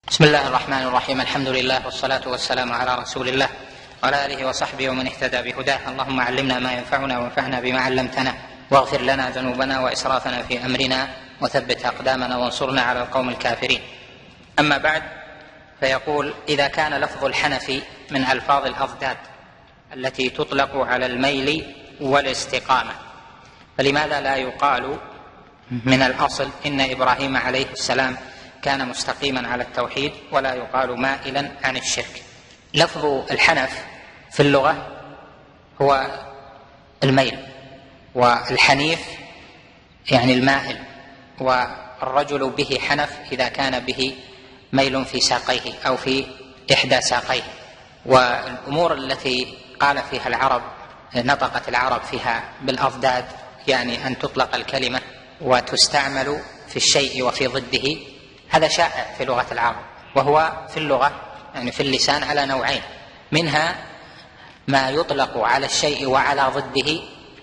بسم الله الرحمن الرحيم. الحمد لله والصلاة والسلام على رسول الله وعلى آله وصحبه ومن اهتدى بهداه. اللهم علمنا ما ينفعنا وانفعنا بما علمتنا، واغفر لنا ذنوبنا وإسرافنا في أمرنا، وثبت أقدامنا وانصرنا على القوم الكافرين. أما بعد، فيقول: إذا كان لفظ الحنف من ألفاظ الأضداد التي تطلق على الميل والاستقامة، فلماذا لا يقال من الأصل إن إبراهيم عليه السلام كان مستقيما على التوحيد، ولا يقال مائلا عن الشرك؟ لفظ الحنف في اللغة هو الميل، والحنيف يعني المائل، والرجل به حنف إذا كان به ميل في ساقيه أو في إحدى ساقيه. والأمور التي قال فيها العرب نطقت العرب فيها بالأضداد، يعني أن تطلق الكلمة وتستعمل في الشيء وفي ضده، هذا شائع في لغة العرب، وهو في اللغة يعني في اللسان على نوعين: منها ما يطلق على الشيء وعلى ضده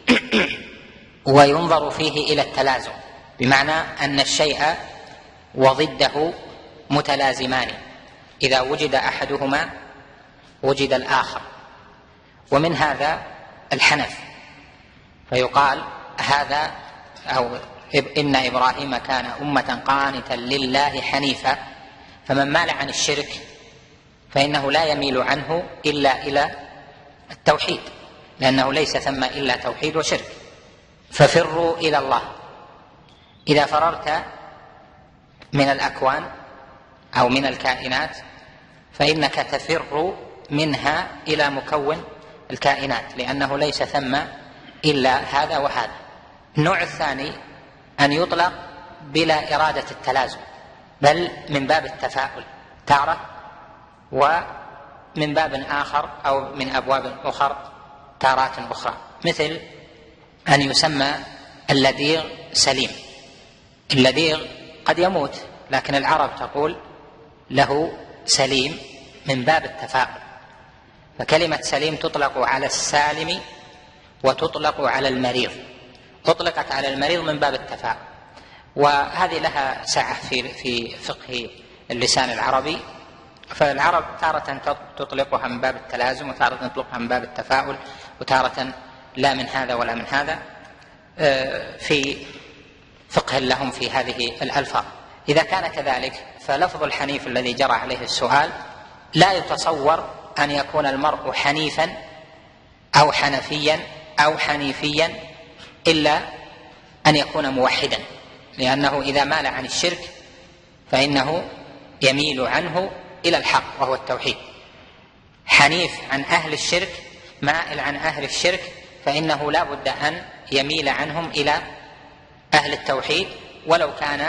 وينظر فيه إلى التلازم، بمعنى أن الشيء وضده متلازمان، إذا وجد أحدهما وجد الآخر. ومن هذا الحنف، فيقال هذا أو إن إبراهيم كان أمة قانتا لله حنيفا، فمن مال عن الشرك فإنه لا يميل عنه إلا إلى التوحيد، لأنه ليس ثم إلا توحيد وشرك. ففروا إلى الله. إذا فررت من الأكوان أو من الكائنات فإنك تفر منها إلى مكون الكائنات، لأنه ليس ثم إلا هذا وهذا. النوع الثاني أن يطلق بلا إرادة التلازم، بل من باب التفاؤل تارة، ومن باب آخر أو من أبواب أخر تارات أخرى، مثل أن يسمى اللديغ سليم. اللديغ قد يموت، لكن العرب تقول له سليم من باب التفاؤل. فكلمة سليم تطلق على السالم وتطلق على المريض. أطلقت على المريض من باب التفاؤل، وهذه لها سعة في فقه اللسان العربي. فالعرب تارة تطلقها من باب التلازم، وتارة تطلقها من باب التفاؤل، وتارة لا من هذا ولا من هذا، في فقه لهم في هذه الألفاظ. إذا كان كذلك، فلفظ الحنيف الذي جرى عليه السؤال لا يتصور أن يكون المرء حنيفا أو حنفيا أو حنيفيا إلا أن يكون موحدا، لأنه إذا مال عن الشرك فإنه يميل عنه إلى الحق وهو التوحيد. حنيف عن أهل الشرك، مائل عن أهل الشرك، فإنه لا بد أن يميل عنهم إلى أهل التوحيد، ولو كان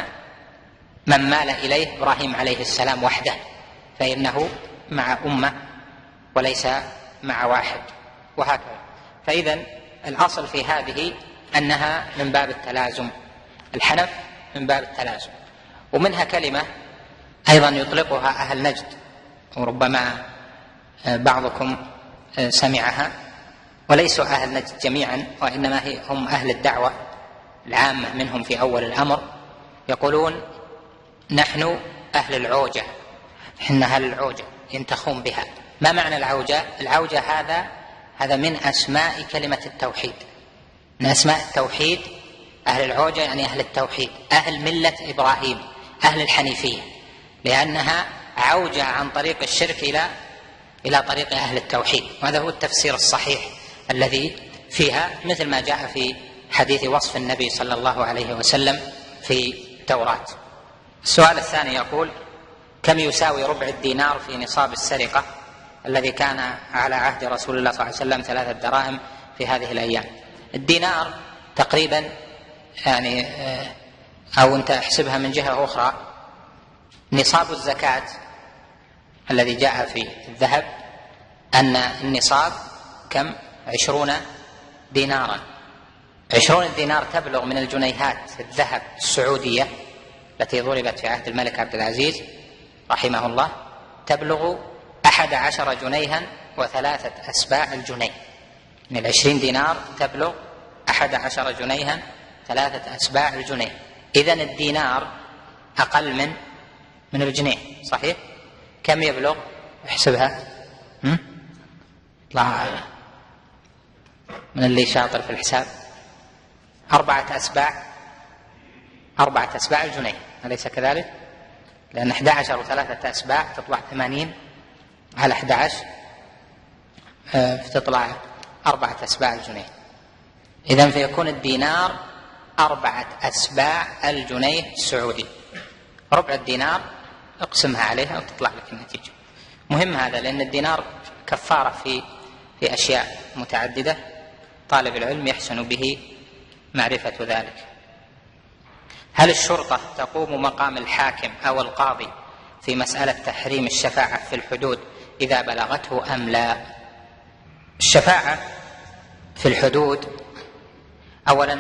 من مال إليه إبراهيم عليه السلام وحده، فإنه مع أمة وليس مع واحد، وهكذا. فإذن الأصل في هذه أنها من باب التلازم، الحنف من باب التلازم. ومنها كلمة أيضا يطلقها أهل نجد، وربما بعضكم سمعها، وليسوا أهل نجد جميعا، وإنما هم أهل الدعوة العامة منهم في أول الأمر، يقولون: نحن أهل العوجة، إحنا أهل العوجة، ينتخون بها. ما معنى العوجة؟ العوجة هذا من أسماء كلمة التوحيد، من أسماء التوحيد. أهل العوجة يعني أهل التوحيد، أهل ملة إبراهيم، أهل الحنيفية، لأنها عوجة عن طريق الشرك إلى طريق أهل التوحيد. وهذا هو التفسير الصحيح الذي فيها، مثل ما جاء في حديث وصف النبي صلى الله عليه وسلم في التوراة. السؤال الثاني يقول: كم يساوي ربع الدينار في نصاب السرقة الذي كان على عهد رسول الله صلى الله عليه وسلم 3 دراهم في هذه الأيام؟ الدينار تقريبا يعني أو أنت احسبها من جهة أخرى، نصاب الزكاة الذي جاء في الذهب أن النصاب كم؟ 20 دينارا. 20 دينار تبلغ من الجنيهات الذهب السعودية التي ضربت في عهد الملك عبد العزيز رحمه الله، تبلغ 11 جنيها و3 أسباع الجنيه. من 20 دينار تبلغ 11 جنيها 3 أسباع الجنيه. إذن الدينار أقل من من الجنيه، صحيح؟ كم يبلغ؟ احسبها. طلع من اللي شاطر في الحساب. 4 أسباع الجنيه، أليس كذلك؟ لأن 11 و3 أسباع تطلع 80 على 11 فتطلع 4 أسباع الجنيه. إذن فيكون الدينار 4 أسباع الجنيه السعودي. ربع الدينار اقسمها عليها وتطلع لك النتيجة. مهم هذا لأن الدينار كفارة في أشياء متعددة، طالب العلم يحسن به معرفة ذلك. هل الشرطة تقوم مقام الحاكم أو القاضي في مسألة تحريم الشفاعة في الحدود إذا بلغته أم لا؟ الشفاعة في الحدود أولا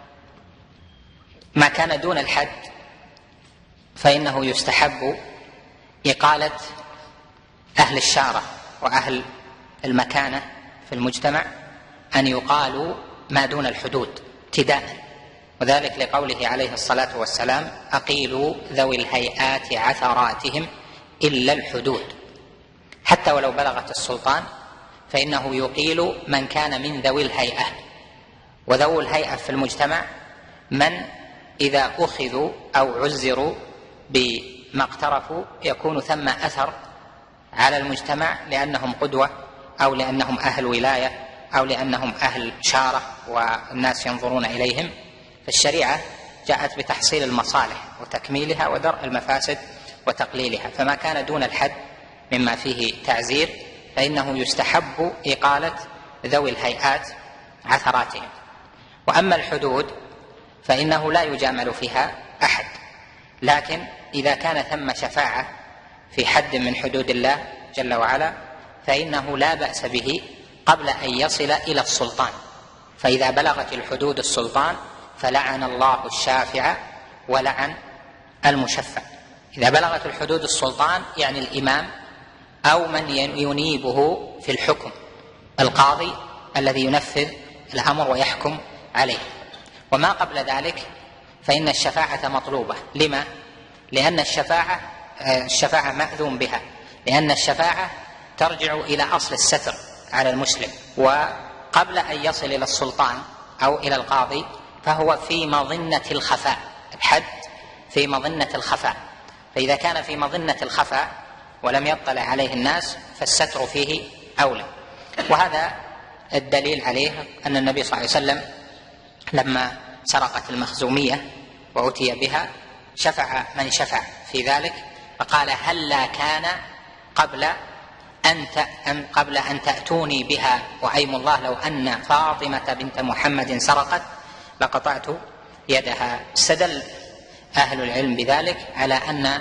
ما كان دون الحد فإنه يستحب إقالة أهل الشارة وأهل المكانة في المجتمع أن يقالوا ما دون الحدود ابتداء، وذلك لقوله عليه الصلاة والسلام: أقيلوا ذوي الهيئات عثراتهم إلا الحدود. حتى ولو بلغت السلطان فإنه يقيل من كان من ذوي الهيئة، وذوي الهيئة في المجتمع من إذا أخذوا أو عزروا بما اقترفوا يكون ثم أثر على المجتمع لأنهم قدوة أو لأنهم أهل ولاية أو لأنهم أهل شارة والناس ينظرون إليهم. فالشريعة جاءت بتحصيل المصالح وتكميلها ودرء المفاسد وتقليلها، فما كان دون الحد مما فيه تعزير فإنه يستحب إقالة ذوي الهيئات عثراتهم. وأما الحدود فإنه لا يجامل فيها أحد، لكن إذا كان ثم شفاعة في حد من حدود الله جل وعلا فإنه لا بأس به قبل أن يصل إلى السلطان. فإذا بلغت الحدود السلطان فلعن الله الشافع ولعن المشفع. إذا بلغت الحدود السلطان يعني الإمام أو من ينيبه في الحكم، القاضي الذي ينفذ الأمر ويحكم عليه. وما قبل ذلك فإن الشفاعة مطلوبة. لما؟ لأن الشفاعة مأذون بها، لأن الشفاعة ترجع إلى أصل الستر على المسلم، وقبل أن يصل إلى السلطان أو إلى القاضي فهو في مظنة الخفاء. الحد في مظنة الخفاء، فإذا كان في مظنة الخفاء ولم يطلع عليه الناس فالستر فيه أولى. وهذا الدليل عليه أن النبي صلى الله عليه وسلم لما سرقت المخزومية وأتي بها شفع من شفع في ذلك فقال: هلا كان قبل أن تأتوني بها، وأيم الله لو أن فاطمة بنت محمد سرقت لقطعت يدها. استدل أهل العلم بذلك على أن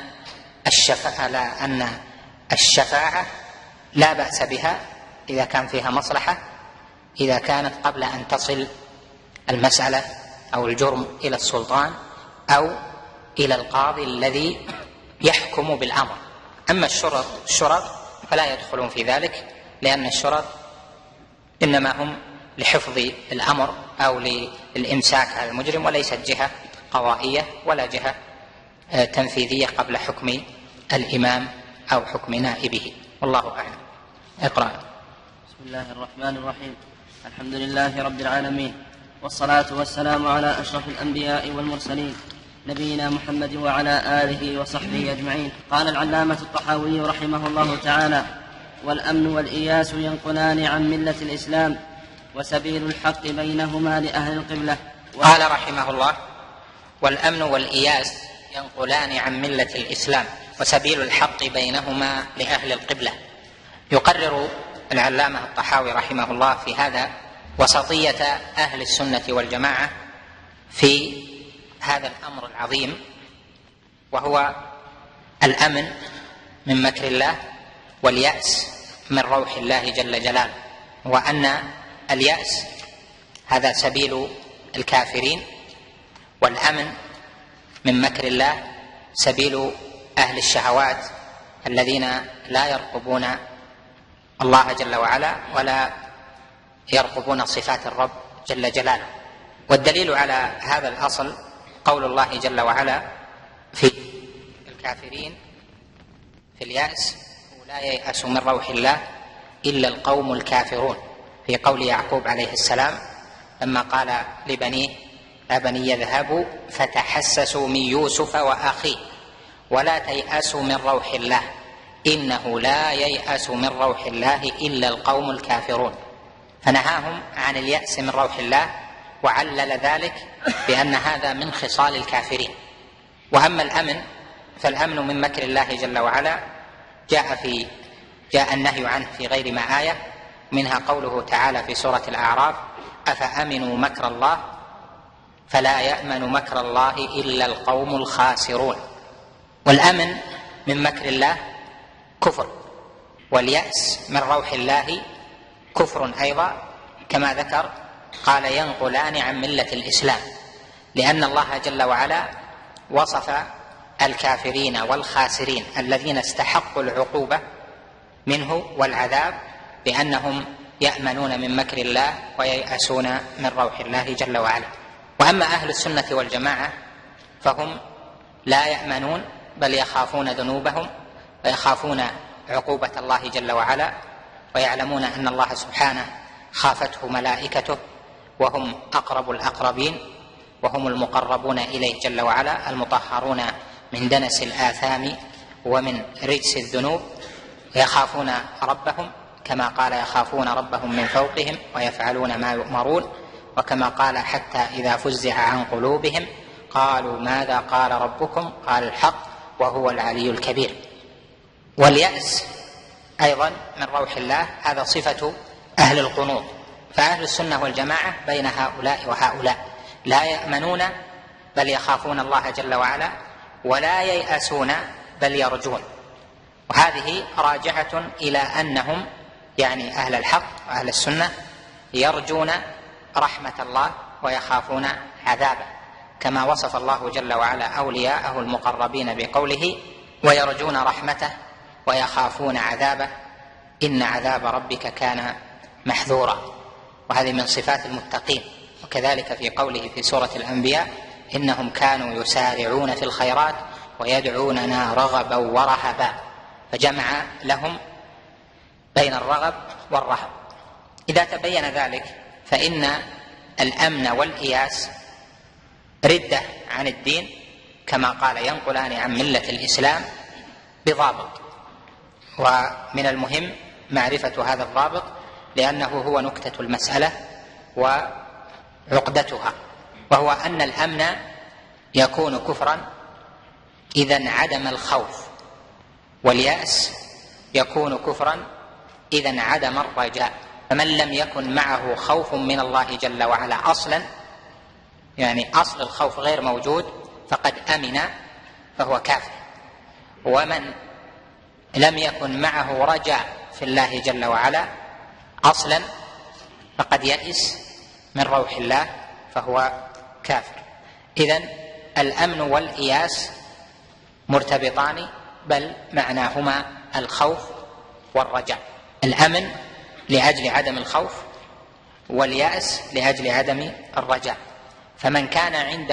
الشفاعة لا بأس بها إذا كان فيها مصلحة، إذا كانت قبل أن تصل المسألة أو الجرم إلى السلطان أو إلى القاضي الذي يحكم بالأمر. أما الشرط فلا يدخلون في ذلك، لأن الشرط إنما هم لحفظ الأمر أو للإمساك على المجرم، وليست جهة قضائية ولا جهة تنفيذية قبل حكم الإمام أو حكم نائبه. والله أعلم. اقرأ. بسم الله الرحمن الرحيم. الحمد لله رب العالمين، والصلاة والسلام على أشرف الأنبياء والمرسلين نبينا محمد وعلى آله وصحبه أجمعين. قال العلامة الطحاوي رحمه الله تعالى: والأمن والإياس ينقلان عن ملة الإسلام، وسبيل الحق بينهما لأهل القبلة. قال رحمه الله: والأمن والإياس ينقلان عن ملة الإسلام، وسبيل الحق بينهما لأهل القبلة. يقرر العلامة الطحاوي رحمه الله في هذا وسطية أهل السنة والجماعة في هذا الأمر العظيم، وهو الأمن من مكر الله واليأس من روح الله جل جلاله، وأن اليأس هذا سبيل الكافرين، والأمن من مكر الله سبيل أهل الشهوات الذين لا يرقبون الله جل وعلا ولا يرقبون صفات الرب جل جلاله. والدليل على هذا الأصل قول الله جل وعلا في الكافرين: في اليأس: ولا ييأس من روح الله إلا القوم الكافرون، في قول يعقوب عليه السلام لما قال لبنيه: يا بني اذهبوا فتحسسوا من يوسف وأخيه ولا تيأسوا من روح الله إنه لا ييأس من روح الله إلا القوم الكافرون. فنهاهم عن اليأس من روح الله، وعلل ذلك بأن هذا من خصال الكافرين. وأما الأمن فالأمن من مكر الله جل وعلا جاء النهي عنه في غير ما آية، منها قوله تعالى في سورة الأعراف: أفأمنوا مكر الله فلا يأمن مكر الله إلا القوم الخاسرون. والأمن من مكر الله كفر، واليأس من روح الله كفر أيضا، كما ذكر قال: ينقلان عن ملة الإسلام، لأن الله جل وعلا وصف الكافرين والخاسرين الذين استحقوا العقوبة منه والعذاب بأنهم يأمنون من مكر الله وييأسون من روح الله جل وعلا. وأما أهل السنة والجماعة فهم لا يأمنون، بل يخافون ذنوبهم ويخافون عقوبة الله جل وعلا، ويعلمون أن الله سبحانه خافته ملائكته، وهم أقرب الأقربين، وهم المقربون إليه جل وعلا، المطهرون من دنس الآثام ومن رجس الذنوب، ويخافون ربهم كما قال: يخافون ربهم من فوقهم ويفعلون ما يؤمرون، وكما قال: حتى إذا فزع عن قلوبهم قالوا ماذا قال ربكم؟ قال: الحق وهو العلي الكبير. واليأس أيضا من روح الله هذا صفة أهل القنوط. فأهل السنة والجماعة بين هؤلاء وهؤلاء، لا يأمنون بل يخافون الله جل وعلا، ولا ييأسون بل يرجون. وهذه راجعة إلى أنهم يعني أهل الحق وأهل السنة يرجون رحمة الله ويخافون عذابه، كما وصف الله جل وعلا أولياءه المقربين بقوله: ويرجون رحمته ويخافون عذابه إن عذاب ربك كان محذورا. وهذه من صفات المتقين. وكذلك في قوله في سورة الأنبياء: إنهم كانوا يسارعون في الخيرات ويدعوننا رغبا ورهبا، فجمع لهم بين الرغب والرهب. إذا تبين ذلك فإن الأمن والإياس ردة عن الدين، كما قال: ينقلان عن ملة الإسلام بضابط. ومن المهم معرفة هذا الضابط، لأنه هو نكتة المسألة وعقدتها، وهو أن الأمن يكون كفرا إذا انعدم الخوف، واليأس يكون كفرا إذا انعدم الرجاء. فمن لم يكن معه خوف من الله جل وعلا أصلا، يعني أصل الخوف غير موجود، فقد أمن فهو كافر. ومن لم يكن معه رجاء في الله جل وعلا أصلا فقد يئس من روح الله فهو كافر. إذن الأمن والإياس مرتبطان، بل معناهما الخوف والرجاء. الأمن لأجل عدم الخوف، واليأس لأجل عدم الرجاء. فمن كان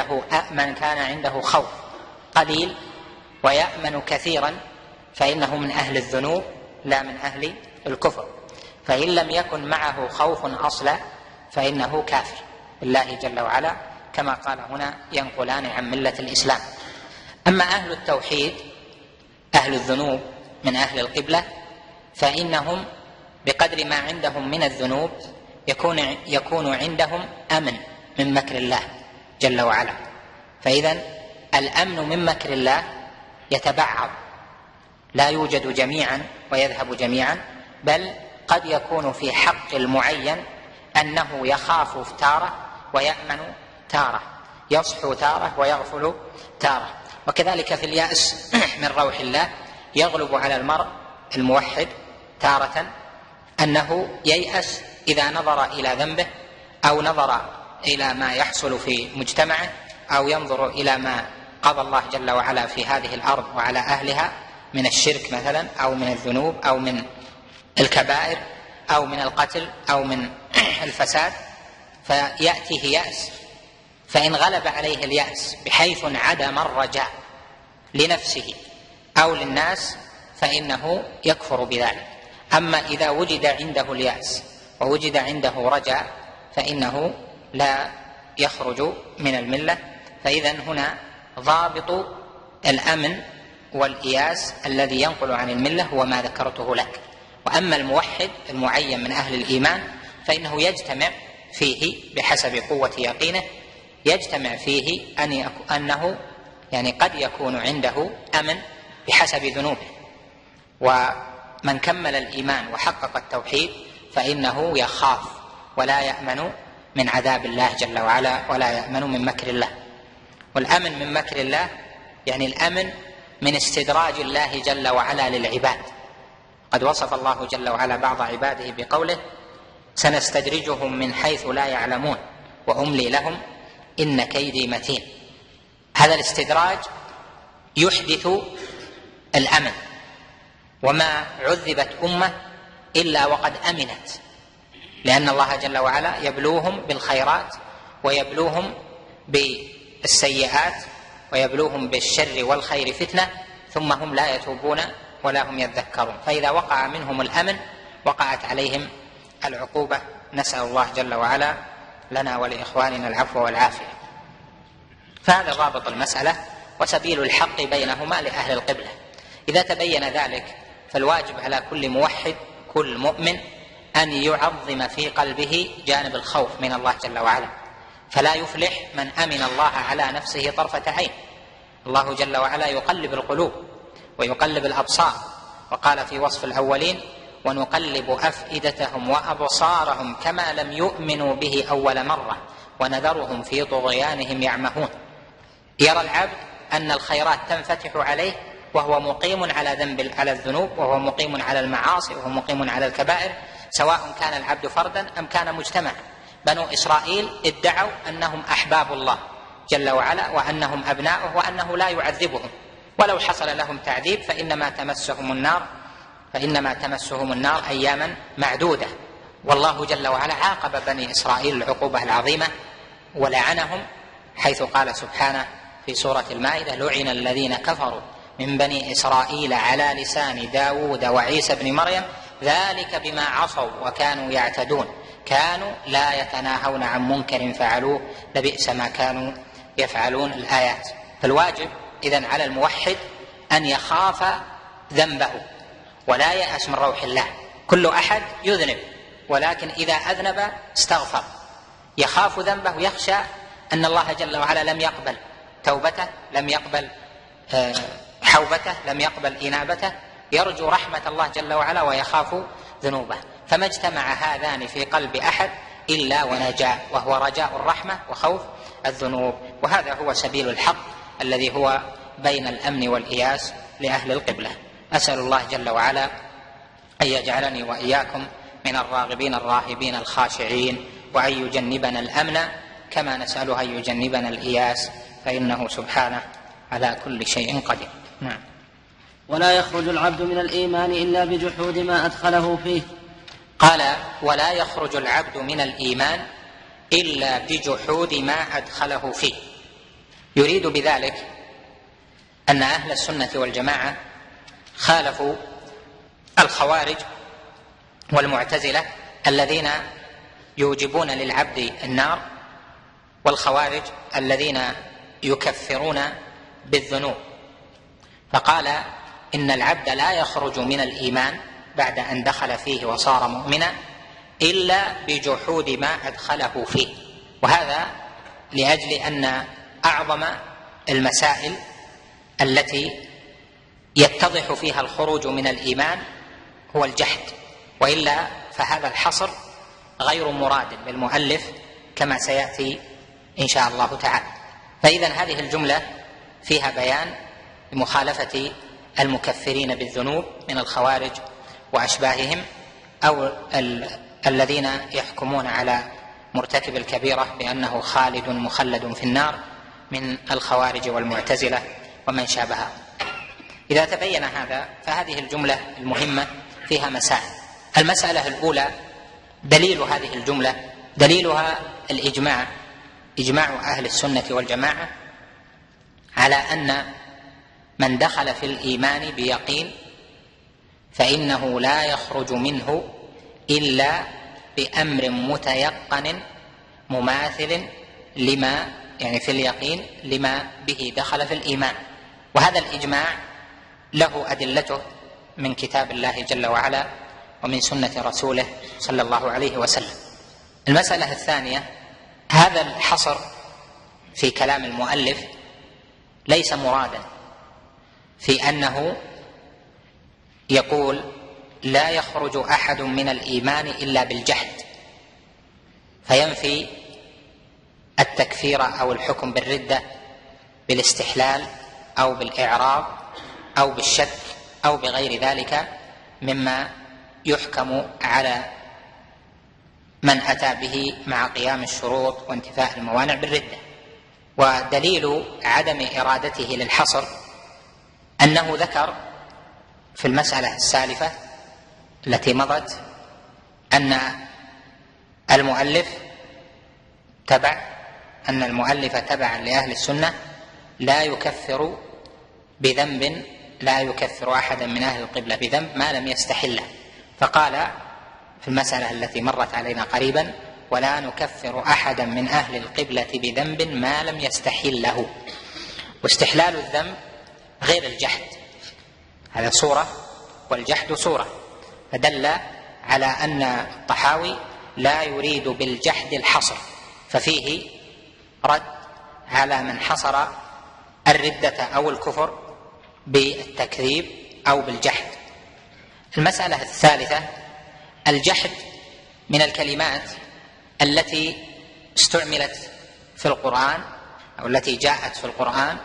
عنده خوف قليل ويأمن كثيرا فإنه من أهل الذنوب لا من أهل الكفر. فإن لم يكن معه خوف أصلا فإنه كافر بالله جل وعلا، كما قال هنا: ينقلان عن ملة الإسلام. أما أهل التوحيد أهل الذنوب من أهل القبلة فإنهم بقدر ما عندهم من الذنوب يكون عندهم أمن من مكر الله جل وعلا. فإذا الأمن من مكر الله يتبعض، لا يوجد جميعا ويذهب جميعا، بل قد يكون في حق المعين أنه يخاف تارة ويأمن تارة، يصحو تارة ويغفل تارة. وكذلك في اليأس من روح الله يغلب على المرء الموحد تارة أنه ييأس إذا نظر إلى ذنبه، أو نظر إلى ما يحصل في مجتمعه، أو ينظر إلى ما قضى الله جل وعلا في هذه الأرض وعلى أهلها من الشرك مثلا، أو من الذنوب، أو من الكبائر، أو من القتل، أو من الفساد، فيأتيه يأس. فإن غلب عليه اليأس بحيث انعدم الرجاء لنفسه أو للناس فإنه يكفر بذلك. أما إذا وجد عنده اليأس ووجد عنده رجاء فإنه لا يخرج من الملة. فإذا هنا ضابط الأمن والإياس الذي ينقل عن الملة هو ما ذكرته لك. وأما الموحد المعين من أهل الإيمان فإنه يجتمع فيه بحسب قوة يقينه، يجتمع فيه أنه يعني قد يكون عنده أمن بحسب ذنوبه. ومن كمل الإيمان وحقق التوحيد فإنه يخاف ولا يأمن من عذاب الله جل وعلا ولا يأمن من مكر الله. والأمن من مكر الله يعني الأمن من استدراج الله جل وعلا للعباد. قد وصف الله جل وعلا بعض عباده بقوله: سنستدرجهم من حيث لا يعلمون وأملي لهم إن كيدي متين. هذا الاستدراج يحدث الأمن، وما عذبت أمة إلا وقد أمنت، لأن الله جل وعلا يبلوهم بالخيرات ويبلوهم بالسيئات ويبلوهم بالشر والخير فتنة ثم هم لا يتوبون ولا هم يذكرون. فإذا وقع منهم الأمن وقعت عليهم العقوبة. نسأل الله جل وعلا لنا ولإخواننا العفو والعافية. فهذا ضابط المسألة وسبيل الحق بينهما لأهل القبلة. إذا تبين ذلك فالواجب على كل موحد كل مؤمن أن يعظم في قلبه جانب الخوف من الله جل وعلا، فلا يفلح من أمن الله على نفسه طرفة عين. الله جل وعلا يقلب القلوب ويقلب الأبصار، وقال في وصف الأولين: ونقلب أفئدتهم وأبصارهم كما لم يؤمنوا به أول مرة ونذرهم في طغيانهم يعمهون. يرى العبد أن الخيرات تنفتح عليه وهو مقيم على الذنوب، وهو مقيم على المعاصي، وهو مقيم على الكبائر، سواء كان العبد فردا أم كان مجتمعا. بنو إسرائيل ادعوا أنهم أحباب الله جل وعلا وأنهم أبناؤه وأنه لا يعذبهم، ولو حصل لهم تعذيب فإنما تمسهم النار أياما معدودة. والله جل وعلا عاقب بني إسرائيل العقوبة العظيمة ولعنهم، حيث قال سبحانه في سورة المائدة: لعن الذين كفروا من بني إسرائيل على لسان داود وعيسى بن مريم ذلك بما عصوا وكانوا يعتدون كانوا لا يتناهون عن منكر فعلوه لبئس ما كانوا يفعلون. الآيات. فالواجب إذن على الموحد أن يخاف ذنبه ولا يأس من روح الله. كل أحد يذنب، ولكن إذا أذنب استغفر، يخاف ذنبه، يخشى أن الله جل وعلا لم يقبل توبته، لم يقبل حوبته، لم يقبل إنابته، يرجو رحمة الله جل وعلا ويخاف ذنوبه. فما اجتمع هذان في قلب أحد إلا ونجا، وهو رجاء الرحمة وخوف الذنوب. وهذا هو سبيل الحق الذي هو بين الأمن والإياس لأهل القبلة. أسأل الله جل وعلا أن يجعلني وإياكم من الراغبين الراهبين الخاشعين، وأن يجنبنا الأمن كما نسأله أن يجنبنا الإياس، فإنه سبحانه على كل شيء قدير. نعم. ولا يخرج العبد من الإيمان إلا بجحود ما أدخله فيه. قال: ولا يخرج العبد من الإيمان إلا بجحود ما أدخله فيه. يريد بذلك أن أهل السنة والجماعة خالفوا الخوارج والمعتزلة الذين يوجبون للعبد النار، والخوارج الذين يكفرون بالذنوب. فقال: إن العبد لا يخرج من الإيمان بعد أن دخل فيه وصار مؤمنا إلا بجحود ما أدخله فيه. وهذا لأجل أن أعظم المسائل التي يتضح فيها الخروج من الإيمان هو الجحد، وإلا فهذا الحصر غير مراد للمؤلف كما سيأتي إن شاء الله تعالى. فإذا هذه الجملة فيها بيان لمخالفة المكفرين بالذنوب من الخوارج وأشباههم، أو الذين يحكمون على مرتكب الكبيرة بأنه خالد مخلد في النار من الخوارج والمعتزلة ومن شابههم. إذا تبين هذا فهذه الجملة المهمة فيها مسائل. المسألة الأولى: دليل هذه الجملة دليلها الإجماع، إجماع أهل السنة والجماعة على أن من دخل في الإيمان بيقين فإنه لا يخرج منه إلا بأمر متيقن مماثل لما يعني في اليقين لما به دخل في الإيمان. وهذا الإجماع له أدلته من كتاب الله جل وعلا ومن سنة رسوله صلى الله عليه وسلم. المسألة الثانية، هذا الحصر في كلام المؤلف ليس مرادا في أنه يقول لا يخرج أحد من الإيمان إلا بالجحد فينفي التكفير أو الحكم بالردة بالاستحلال أو بالإعراض أو بالشك أو بغير ذلك مما يحكم على من أتى به مع قيام الشروط وانتفاء الموانع بالردة. ودليل عدم إرادته للحصر أنه ذكر في المسألة السالفة التي مضت أن المؤلف تبعا لأهل السنة لا يكفر بذنب، لا يكفر أحدا من أهل القبلة بذنب ما لم يستحله، فقال في المسألة التي مرت علينا قريبا ولا نكفر أحدا من أهل القبلة بذنب ما لم يستحله. واستحلال الذنب غير الجحد، هذا صورة والجحد صورة، فدل على أن الطحاوي لا يريد بالجحد الحصر، ففيه رد على من حصر الردة أو الكفر بالتكذيب أو بالجحد. المسألة الثالثة، الجحد من الكلمات التي استعملت في القرآن أو التي جاءت في القرآن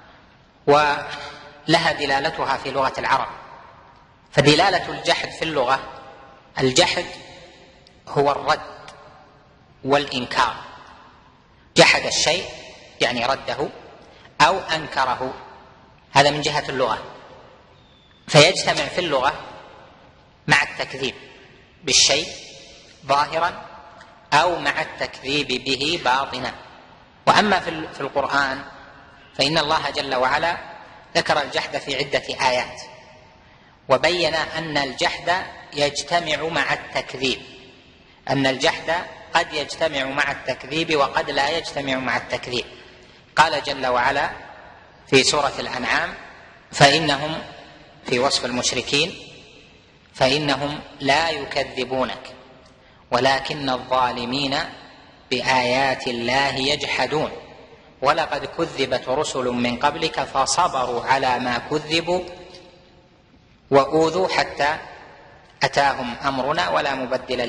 ولها دلالتها في لغة العرب. فدلالة الجحد في اللغة، الجحد هو الرد والإنكار، جحد الشيء يعني رده أو أنكره، هذا من جهة اللغة. فيجتمع في اللغة مع التكذيب بالشيء ظاهرا أو مع التكذيب به باطنا. وأما في القرآن فإن الله جل وعلا ذكر الجحد في عدة آيات وبين أن الجحد يجتمع مع التكذيب، أن الجحد قد يجتمع مع التكذيب وقد لا يجتمع مع التكذيب. قال جل وعلا في سورة الأنعام فإنهم في وصف المشركين فإنهم لا يكذبونك ولكن الظالمين بآيات الله يجحدون ولقد كذبت رسل من قبلك فصبروا على ما كذبوا وأوذوا حتى أتاهم أمرنا ولا مبدل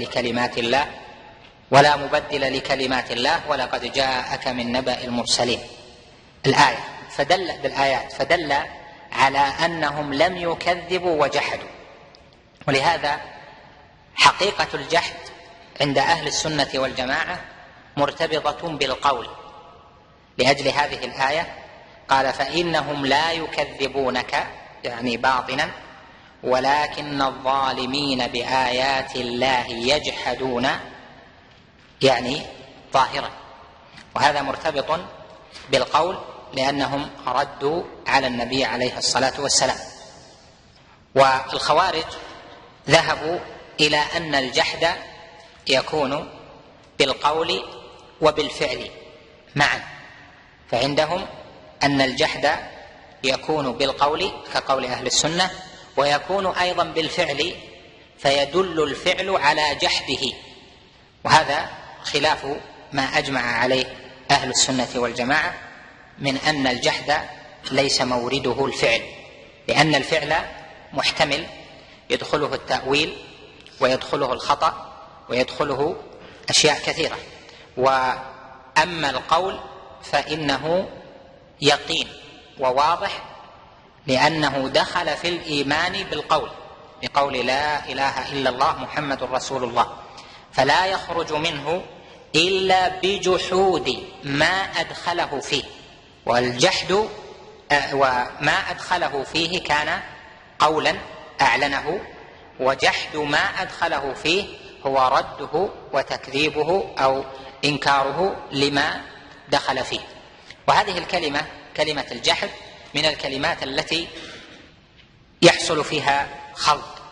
لكلمات الله ولقد جاءك من نبأ المرسلين. الآية فدل على أنهم لم يكذبوا وجحدوا. ولهذا حقيقة الجحد عند أهل السنة والجماعة مرتبطة بالقول، لأجل هذه الآية قال فإنهم لا يكذبونك يعني باطنا ولكن الظالمين بآيات الله يجحدون يعني ظاهرا، وهذا مرتبط بالقول لأنهم ردوا على النبي عليه الصلاة والسلام. والخوارج ذهبوا إلى أن الجحد يكون بالقول وبالفعل معا، فعندهم أن الجحد يكون بالقول كقول أهل السنة ويكون أيضا بالفعل فيدل الفعل على جحده، وهذا خلاف ما أجمع عليه أهل السنة والجماعة من أن الجحد ليس مورده الفعل، لأن الفعل محتمل يدخله التأويل ويدخله الخطأ ويدخله أشياء كثيرة. وأما القول فإنه يقين وواضح لأنه دخل في الإيمان بالقول بقول لا إله إلا الله محمد رسول الله، فلا يخرج منه إلا بجحود ما أدخله فيه، والجحد وما أدخله فيه كان قولا أعلنه، وجحد ما أدخله فيه هو رده وتكذيبه أو إنكاره لما دخل فيه. وهذه الكلمة كلمة الجحد من الكلمات التي يحصل فيها خلط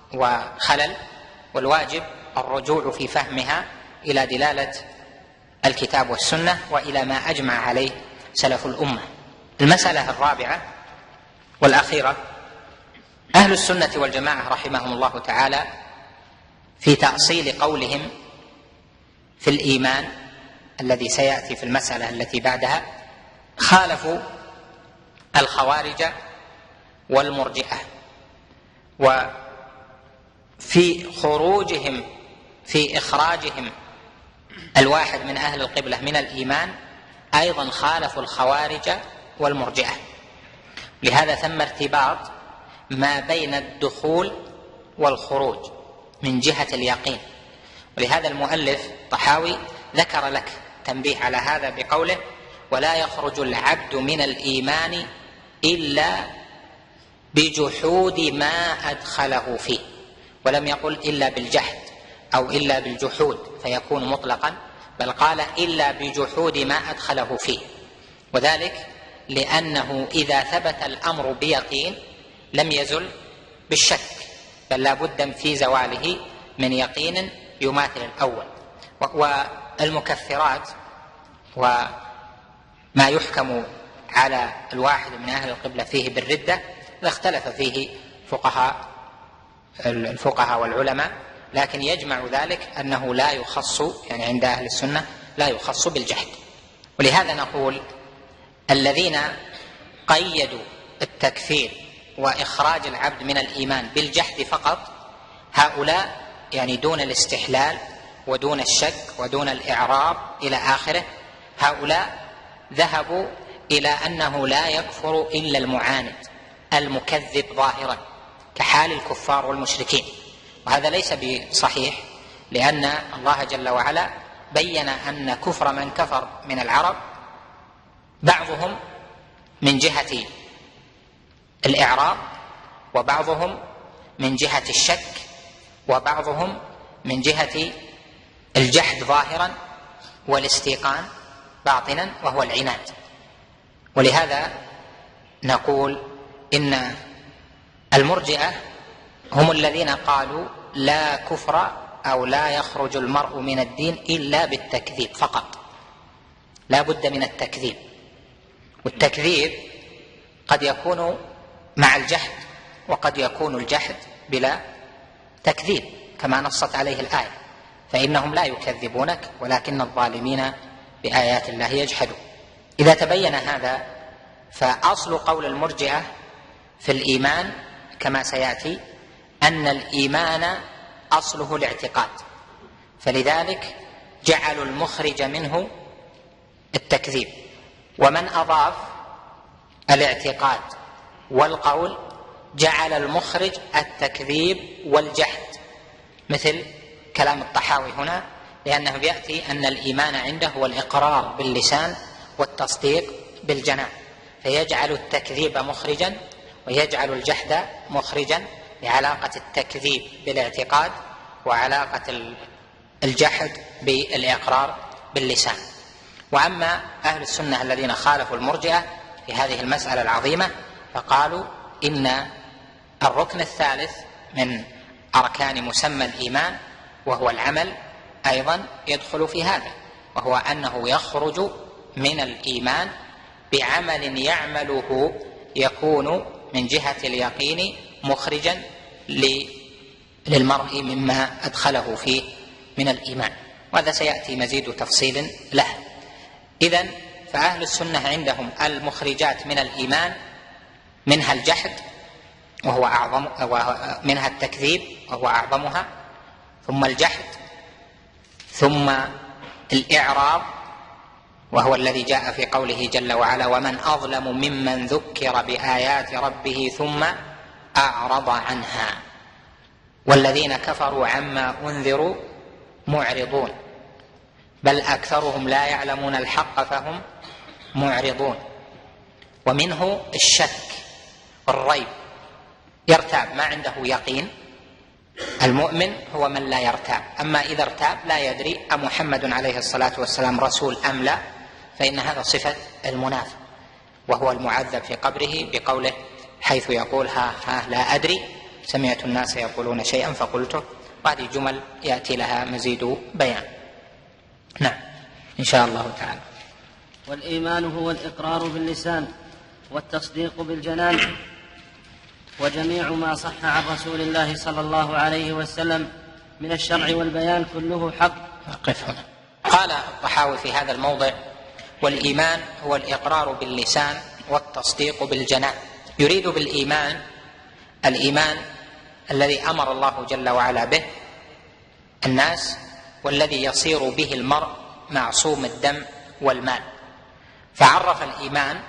وخلل، والواجب الرجوع في فهمها إلى دلالة الكتاب والسنة وإلى ما أجمع عليه سلف الأمة. المسألة الرابعة والأخيرة: أهل السنة والجماعة رحمهم الله تعالى في تأصيل قولهم في الإيمان الذي سيأتي في المسألة التي بعدها خالفوا الخوارج والمرجئة، وفي خروجهم في إخراجهم الواحد من أهل القبلة من الإيمان أيضا خالفوا الخوارج والمرجئة. لهذا ثم ارتباط ما بين الدخول والخروج من جهة اليقين. ولهذا المؤلف الطحاوي ذكر لك تنبيه على هذا بقوله: ولا يخرج العبد من الإيمان إلا بجحود ما أدخله فيه، ولم يقل إلا بالجحد أو إلا بالجحود فيكون مطلقا، بل قال إلا بجحود ما أدخله فيه، وذلك لأنه إذا ثبت الأمر بيقين لم يزل بالشك، بل لا بد في زواله من يقين يماثل الأول. والمكفرات وما يحكم على الواحد من أهل القبلة فيه بالردة اختلف فيه الفقهاء والعلماء، لكن يجمع ذلك أنه لا يخص، يعني عند أهل السنة لا يخص بالجحد. ولهذا نقول الذين قيدوا التكفير وإخراج العبد من الإيمان بالجحد فقط، هؤلاء يعني دون الاستحلال ودون الشك ودون الإعراب إلى آخره، هؤلاء ذهبوا إلى أنه لا يكفر إلا المعاند المكذب ظاهرا كحال الكفار والمشركين، وهذا ليس بصحيح، لأن الله جل وعلا بين أن كفر من كفر من العرب بعضهم من جهة الإعراب، وبعضهم من جهة الشك، وبعضهم من جهة الجحد ظاهرا والاستيقان باطنا وهو العناد. ولهذا نقول إن المرجئة هم الذين قالوا لا كفر أو لا يخرج المرء من الدين إلا بالتكذيب فقط، لا بد من التكذيب، والتكذيب قد يكون مع الجحد وقد يكون الجحد بلا تكذيب كما نصت عليه الآية: فإنهم لا يكذبونك ولكن الظالمين بآيات الله يجحدون. إذا تبين هذا فأصل قول المرجئة في الإيمان كما سيأتي أن الإيمان أصله الاعتقاد، فلذلك جعلوا المخرج منه التكذيب، ومن أضاف الاعتقاد والقول جعل المخرج التكذيب والجحد، مثل كلام الطحاوي هنا، لأنه يأتي أن الإيمان عنده هو الإقرار باللسان والتصديق بالجنان، فيجعل التكذيب مخرجا ويجعل الجحد مخرجا لعلاقة التكذيب بالاعتقاد وعلاقة الجحد بالإقرار باللسان. وأما أهل السنة الذين خالفوا المرجئة في هذه المسألة العظيمة فقالوا إن الركن الثالث من أركان مسمى الإيمان وهو العمل أيضا يدخل في هذا، وهو أنه يخرج من الإيمان بعمل يعمله يكون من جهة اليقين مخرجا للمرء مما أدخله فيه من الإيمان، وهذا سيأتي مزيد تفصيل له. إذن فأهل السنة عندهم المخرجات من الإيمان منها الجحد وهو أعظم، ومنها التكذيب وهو أعظمها، ثم الجحد، ثم الإعراض وهو الذي جاء في قوله جل وعلا: ومن أظلم ممن ذكر بآيات ربه ثم أعرض عنها والذين كفروا عما أنذروا معرضون بل أكثرهم لا يعلمون الحق فهم معرضون. ومنه الشك الريب، يرتاب ما عنده يقين. المؤمن هو من لا يرتاب، أما إذا ارتاب لا يدري أمحمد عليه الصلاة والسلام رسول أم لا، فإن هذا صفة المنافق، وهو المعذب في قبره بقوله حيث يقول ها لا أدري سمعت الناس يقولون شيئا فقلته، وهذه جمل يأتي لها مزيد بيان. نعم إن شاء الله تعالى. والإيمان هو الإقرار باللسان والتصديق بالجنان، وجميع ما صح عن رسول الله صلى الله عليه وسلم من الشرع والبيان كله حق. أقف هنا. قال الطحاوي في هذا الموضع: والإيمان هو الإقرار باللسان والتصديق بالجنان. يريد بالإيمان الإيمان الذي أمر الله جل وعلا به الناس، والذي يصير به المرء معصوم الدم والمال. فعرف الإيمان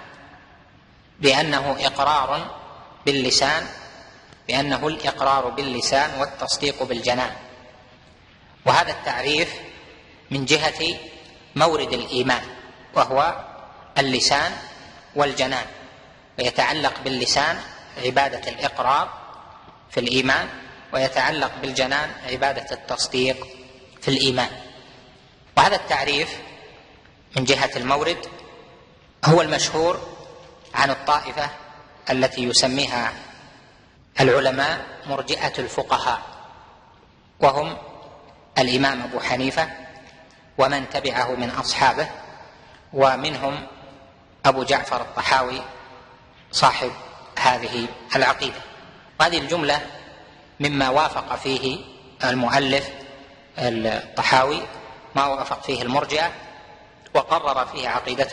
بأنه إقرار باللسان، بأنه الإقرار باللسان والتصديق بالجنان. وهذا التعريف من جهة مورد الإيمان، وهو اللسان والجنان. ويتعلق باللسان عبادة الإقرار في الإيمان، ويتعلق بالجنان عبادة التصديق في الإيمان. وهذا التعريف من جهة المورد هو المشهور عن الطائفة التي يسميها العلماء مرجئة الفقهاء، وهم الإمام أبو حنيفة ومن تبعه من أصحابه، ومنهم أبو جعفر الطحاوي صاحب هذه العقيدة. وهذه الجملة مما وافق فيه المؤلف الطحاوي، ما وافق فيه المرجئة وقرر فيه عقيدته.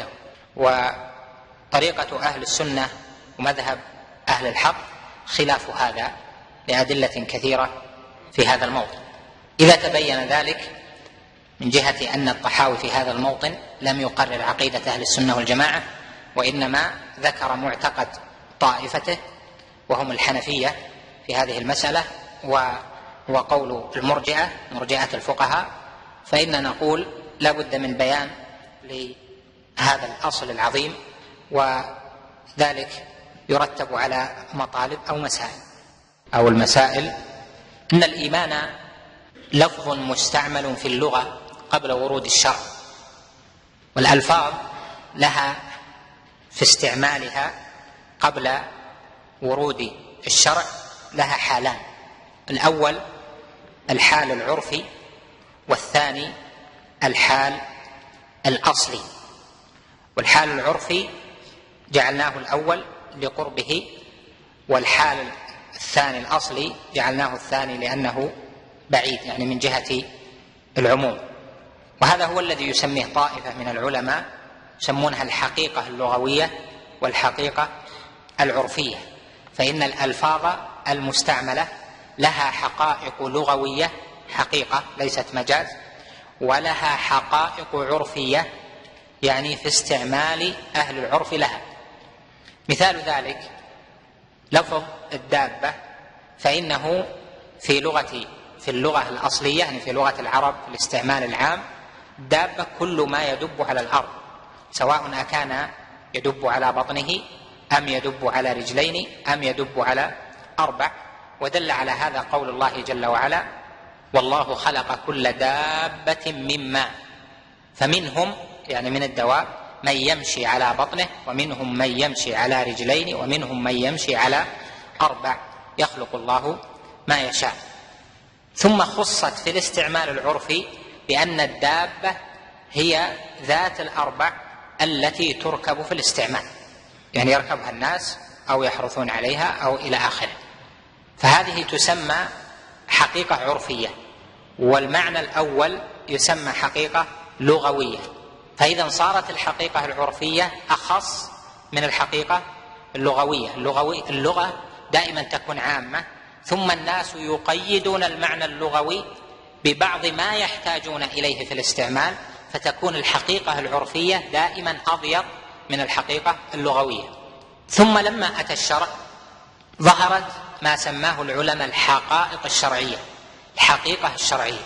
وطريقة أهل السنة ومذهب أهل الحق خلاف هذا لأدلة كثيرة في هذا الموضع. إذا تبين ذلك من جهة أن الطحاوي في هذا الموطن لم يقرر عقيدة أهل السنة والجماعة، وإنما ذكر معتقد طائفته وهم الحنفية في هذه المسألة، وهو قول المرجئة مرجئة الفقهاء، فإن نقول لا بد من بيان لهذا الأصل العظيم، وذلك يرتب على مطالب أو مسائل. أو المسائل: إن الإيمان لفظ مستعمل في اللغة قبل ورود الشرع، والألفاظ لها في استعمالها قبل ورود الشرع لها حالان: الأول الحال العرفي، والثاني الحال الأصلي. والحال العرفي جعلناه الأول لقربه، والحال الثاني الأصلي جعلناه الثاني لأنه بعيد، يعني من جهة العموم. وهذا هو الذي يسميه طائفة من العلماء يسمونها الحقيقة اللغوية والحقيقة العرفية. فإن الألفاظ المستعملة لها حقائق لغوية، حقيقة ليست مجاز، ولها حقائق عرفية، يعني في استعمال أهل العرف لها. مثال ذلك لفظ الدابة، فإنه في اللغة الأصلية، يعني في لغة العرب في الاستعمال العام، دابة كل ما يدب على الأرض، سواء أكان يدب على بطنه أم يدب على رجلين أم يدب على 4. ودل على هذا قول الله جل وعلا: والله خلق كل دابة من ماء، فمنهم يعني من الدواب من يمشي على بطنه، ومنهم من يمشي على رجلين، ومنهم من يمشي على 4، يخلق الله ما يشاء. ثم خصت في الاستعمال العرفي بأن الدابة هي ذات الأربع التي تركب في الاستعمال، يعني يركبها الناس أو يحرثون عليها أو إلى آخره. فهذه تسمى حقيقة عرفية، والمعنى الأول يسمى حقيقة لغوية. فإذا صارت الحقيقة العرفية أخص من الحقيقة اللغوية. اللغة دائما تكون عامة، ثم الناس يقيدون المعنى اللغوي ببعض ما يحتاجون إليه في الاستعمال، فتكون الحقيقة العرفية دائما أضيق من الحقيقة اللغوية. ثم لما أتى الشرع ظهرت ما سماه العلماء الحقائق الشرعية، الحقيقة الشرعية،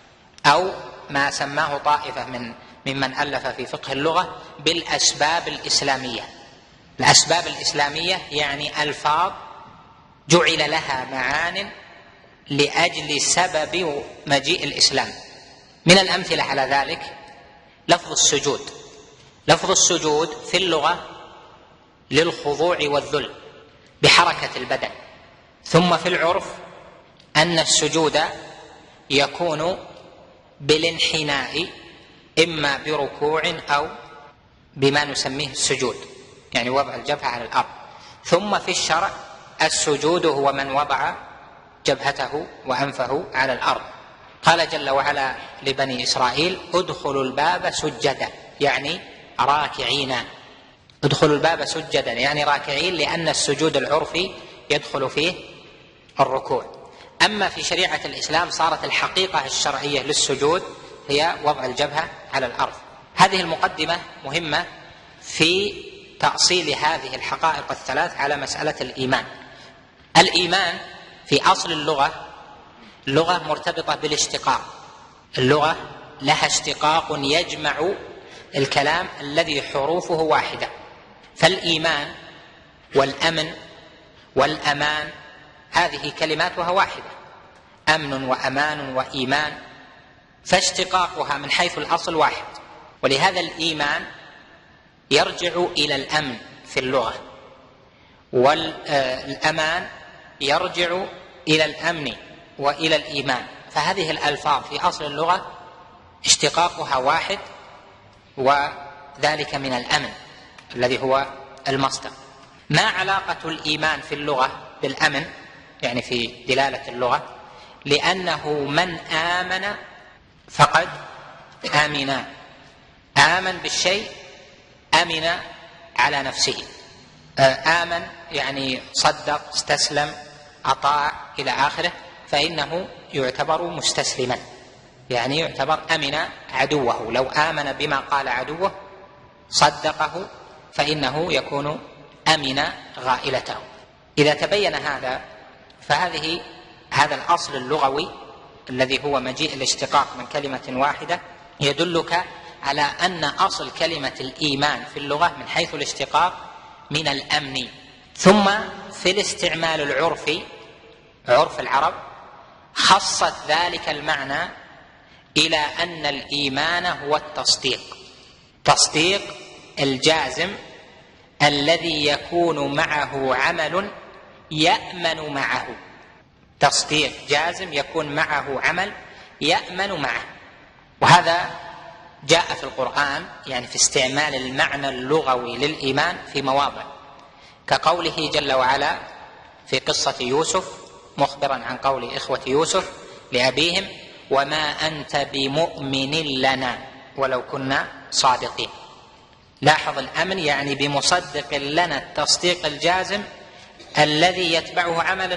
أو ما سماه طائفة ممن ألف في فقه اللغة بالأسباب الإسلامية. الأسباب الإسلامية يعني ألفاظ جعل لها معان لأجل سبب مجيء الإسلام. من الأمثلة على ذلك لفظ السجود. لفظ السجود في اللغة للخضوع والذل بحركة البدن، ثم في العرف أن السجود يكون بالانحناء إما بركوع أو بما نسميه السجود، يعني وضع الجبهة على الأرض. ثم في الشرع السجود هو من وضع جبهته وأنفه على الأرض. قال جل وعلا لبني إسرائيل: ادخلوا الباب سجدا، يعني راكعين. ادخلوا الباب سجدا يعني راكعين، لأن السجود العرفي يدخل فيه الركوع. أما في شريعة الإسلام صارت الحقيقة الشرعية للسجود هي وضع الجبهة على الأرض. هذه المقدمة مهمة في تأصيل هذه الحقائق الثلاث على مسألة الإيمان. الإيمان في أصل اللغة مرتبطة بالاشتقاق. اللغة لها اشتقاق يجمع الكلام الذي حروفه واحدة، فالإيمان والأمن والأمان هذه كلماتها واحدة، أمن وأمان وإيمان، فاشتقاقها من حيث الأصل واحد. ولهذا الإيمان يرجع إلى الأمن في اللغة، والأمان يرجع إلى الأمن وإلى الإيمان. فهذه الألفاظ في أصل اللغة اشتقاقها واحد، وذلك من الأمن الذي هو المصدر. ما علاقة الإيمان في اللغة بالأمن يعني في دلالة اللغة؟ لأنه من آمن فقد آمن. آمن بالشيء أمن على نفسه. آمن يعني صدق، استسلم، أطاع إلى آخره، فإنه يعتبر مستسلما، يعني يعتبر أمن عدوه. لو آمن بما قال عدوه صدقه فإنه يكون أمن غائلته. إذا تبين هذا هذا الأصل اللغوي الذي هو مجيء الاشتقاق من كلمة واحدة يدلك على أن أصل كلمة الإيمان في اللغة من حيث الاشتقاق من الأمن. ثم في الاستعمال العرفي، عرف العرب، خصت ذلك المعنى إلى أن الإيمان هو التصديق الجازم الذي يكون معه عمل يأمن معه. تصديق جازم يكون معه عمل يأمن معه. وهذا جاء في القرآن يعني في استعمال المعنى اللغوي للإيمان في مواضع، كقوله جل وعلا في قصة يوسف مخبرا عن قول إخوة يوسف لأبيهم: وما أنت بمؤمن لنا ولو كنا صادقين. لاحظ الأمن يعني بمصدق لنا، التصديق الجازم الذي يتبعه عمل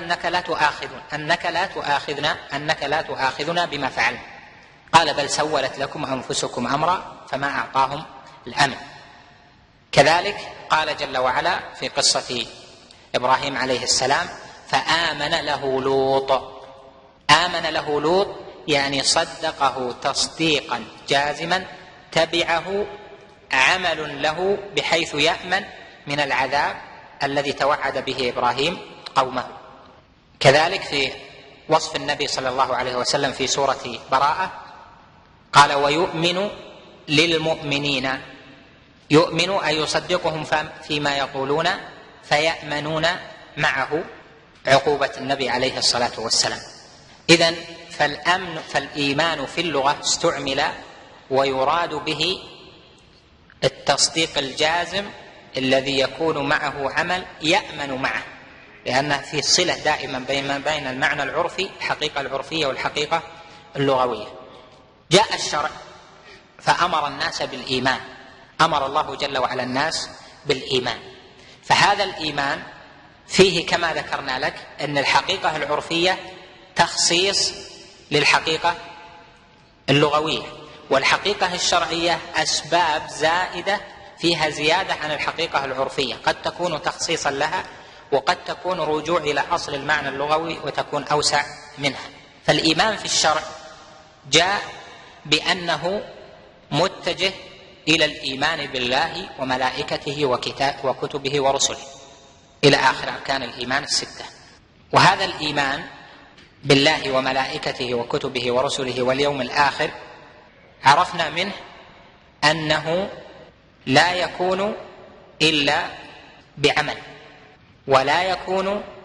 أنك لا تؤاخذنا بما فعلنا. قال: بل سولت لكم أنفسكم أمرا، فما أعطاهم الأمن. كذلك قال جل وعلا في قصة إبراهيم عليه السلام: فآمن له لوط. آمن له لوط يعني صدقه تصديقا جازما تبعه عمل له بحيث يأمن من العذاب الذي توعد به إبراهيم قومه. كذلك في وصف النبي صلى الله عليه وسلم في سورة براءة قال: ويؤمن للمؤمنين. يؤمن أي يصدقهم فيما يقولون فيأمنون معه عقوبة النبي عليه الصلاة والسلام. إذن فالإيمان في اللغة استعمل ويراد به التصديق الجازم الذي يكون معه عمل يأمن معه، لأن في صلة دائما بين المعنى العرفي، الحقيقة العرفية والحقيقة اللغوية. جاء الشرع فأمر الناس بالإيمان، أمر الله جل وعلا الناس بالإيمان. فهذا الإيمان فيه كما ذكرنا لك أن الحقيقة العرفية تخصيص للحقيقة اللغوية، والحقيقة الشرعية أسباب زائدة فيها زيادة عن الحقيقة العرفية، قد تكون تخصيصا لها وقد تكون رجوع إلى أصل المعنى اللغوي وتكون أوسع منها. فالإيمان في الشرع جاء بأنه متجه إلى الإيمان بالله وملائكته وكتبه ورسله إلى آخر أركان الإيمان الستة. وهذا الإيمان بالله وملائكته وكتبه ورسله واليوم الآخر عرفنا منه أنه لا يكون إلا بعمل، ولا يكون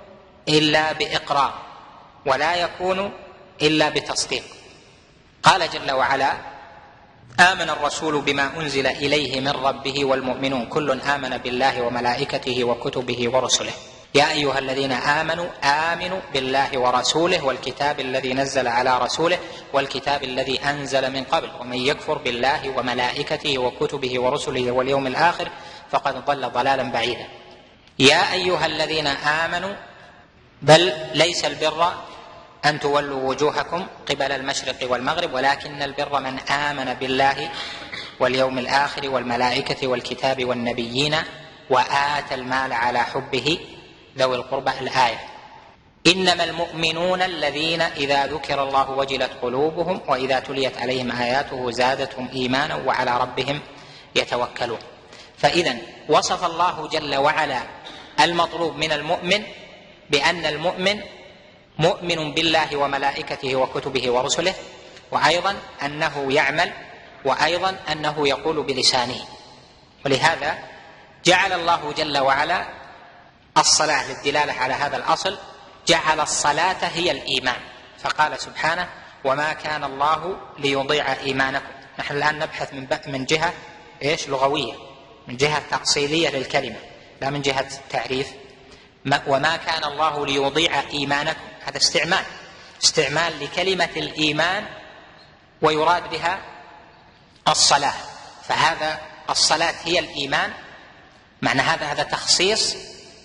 إلا بإقرار ولا يكون إلا بتصديق. قال جل وعلا: آمن الرسول بما أنزل إليه من ربه والمؤمنون كل آمن بالله وملائكته وكتبه ورسله يا أيها الذين آمنوا آمنوا بالله ورسوله والكتاب الذي نزل على رسوله والكتاب الذي أنزل من قبل ومن يكفر بالله وملائكته وكتبه ورسله واليوم الآخر فقد ضل ضلالا بعيدا. يا أيها الذين آمنوا، بل ليس البر أن تولوا وجوهكم قبل المشرق والمغرب ولكن البر من آمن بالله واليوم الآخر والملائكة والكتاب والنبيين وآتى المال على حبه ذوي القربى. الآية. إنما المؤمنون الذين إذا ذكر الله وجلت قلوبهم وإذا تليت عليهم آياته زادتهم إيمانا وعلى ربهم يتوكلون. فإذا وصف الله جل وعلا المطلوب من المؤمن بأن المؤمن مؤمن بالله وملائكته وكتبه ورسله، وأيضا أنه يعمل، وأيضا أنه يقول بلسانه. ولهذا جعل الله جل وعلا الصلاة للدلالة على هذا الأصل، جعل الصلاة هي الإيمان، فقال سبحانه: وما كان الله ليضيع إيمانكم. نحن الآن نبحث من جهة لغوية، من جهة تأصيلية للكلمة، لا من جهة تعريف. وما كان الله ليضيع إيمانكم، هذا استعمال لكلمة الإيمان ويراد بها الصلاة، فهذا الصلاة هي الإيمان. معنى هذا تخصيص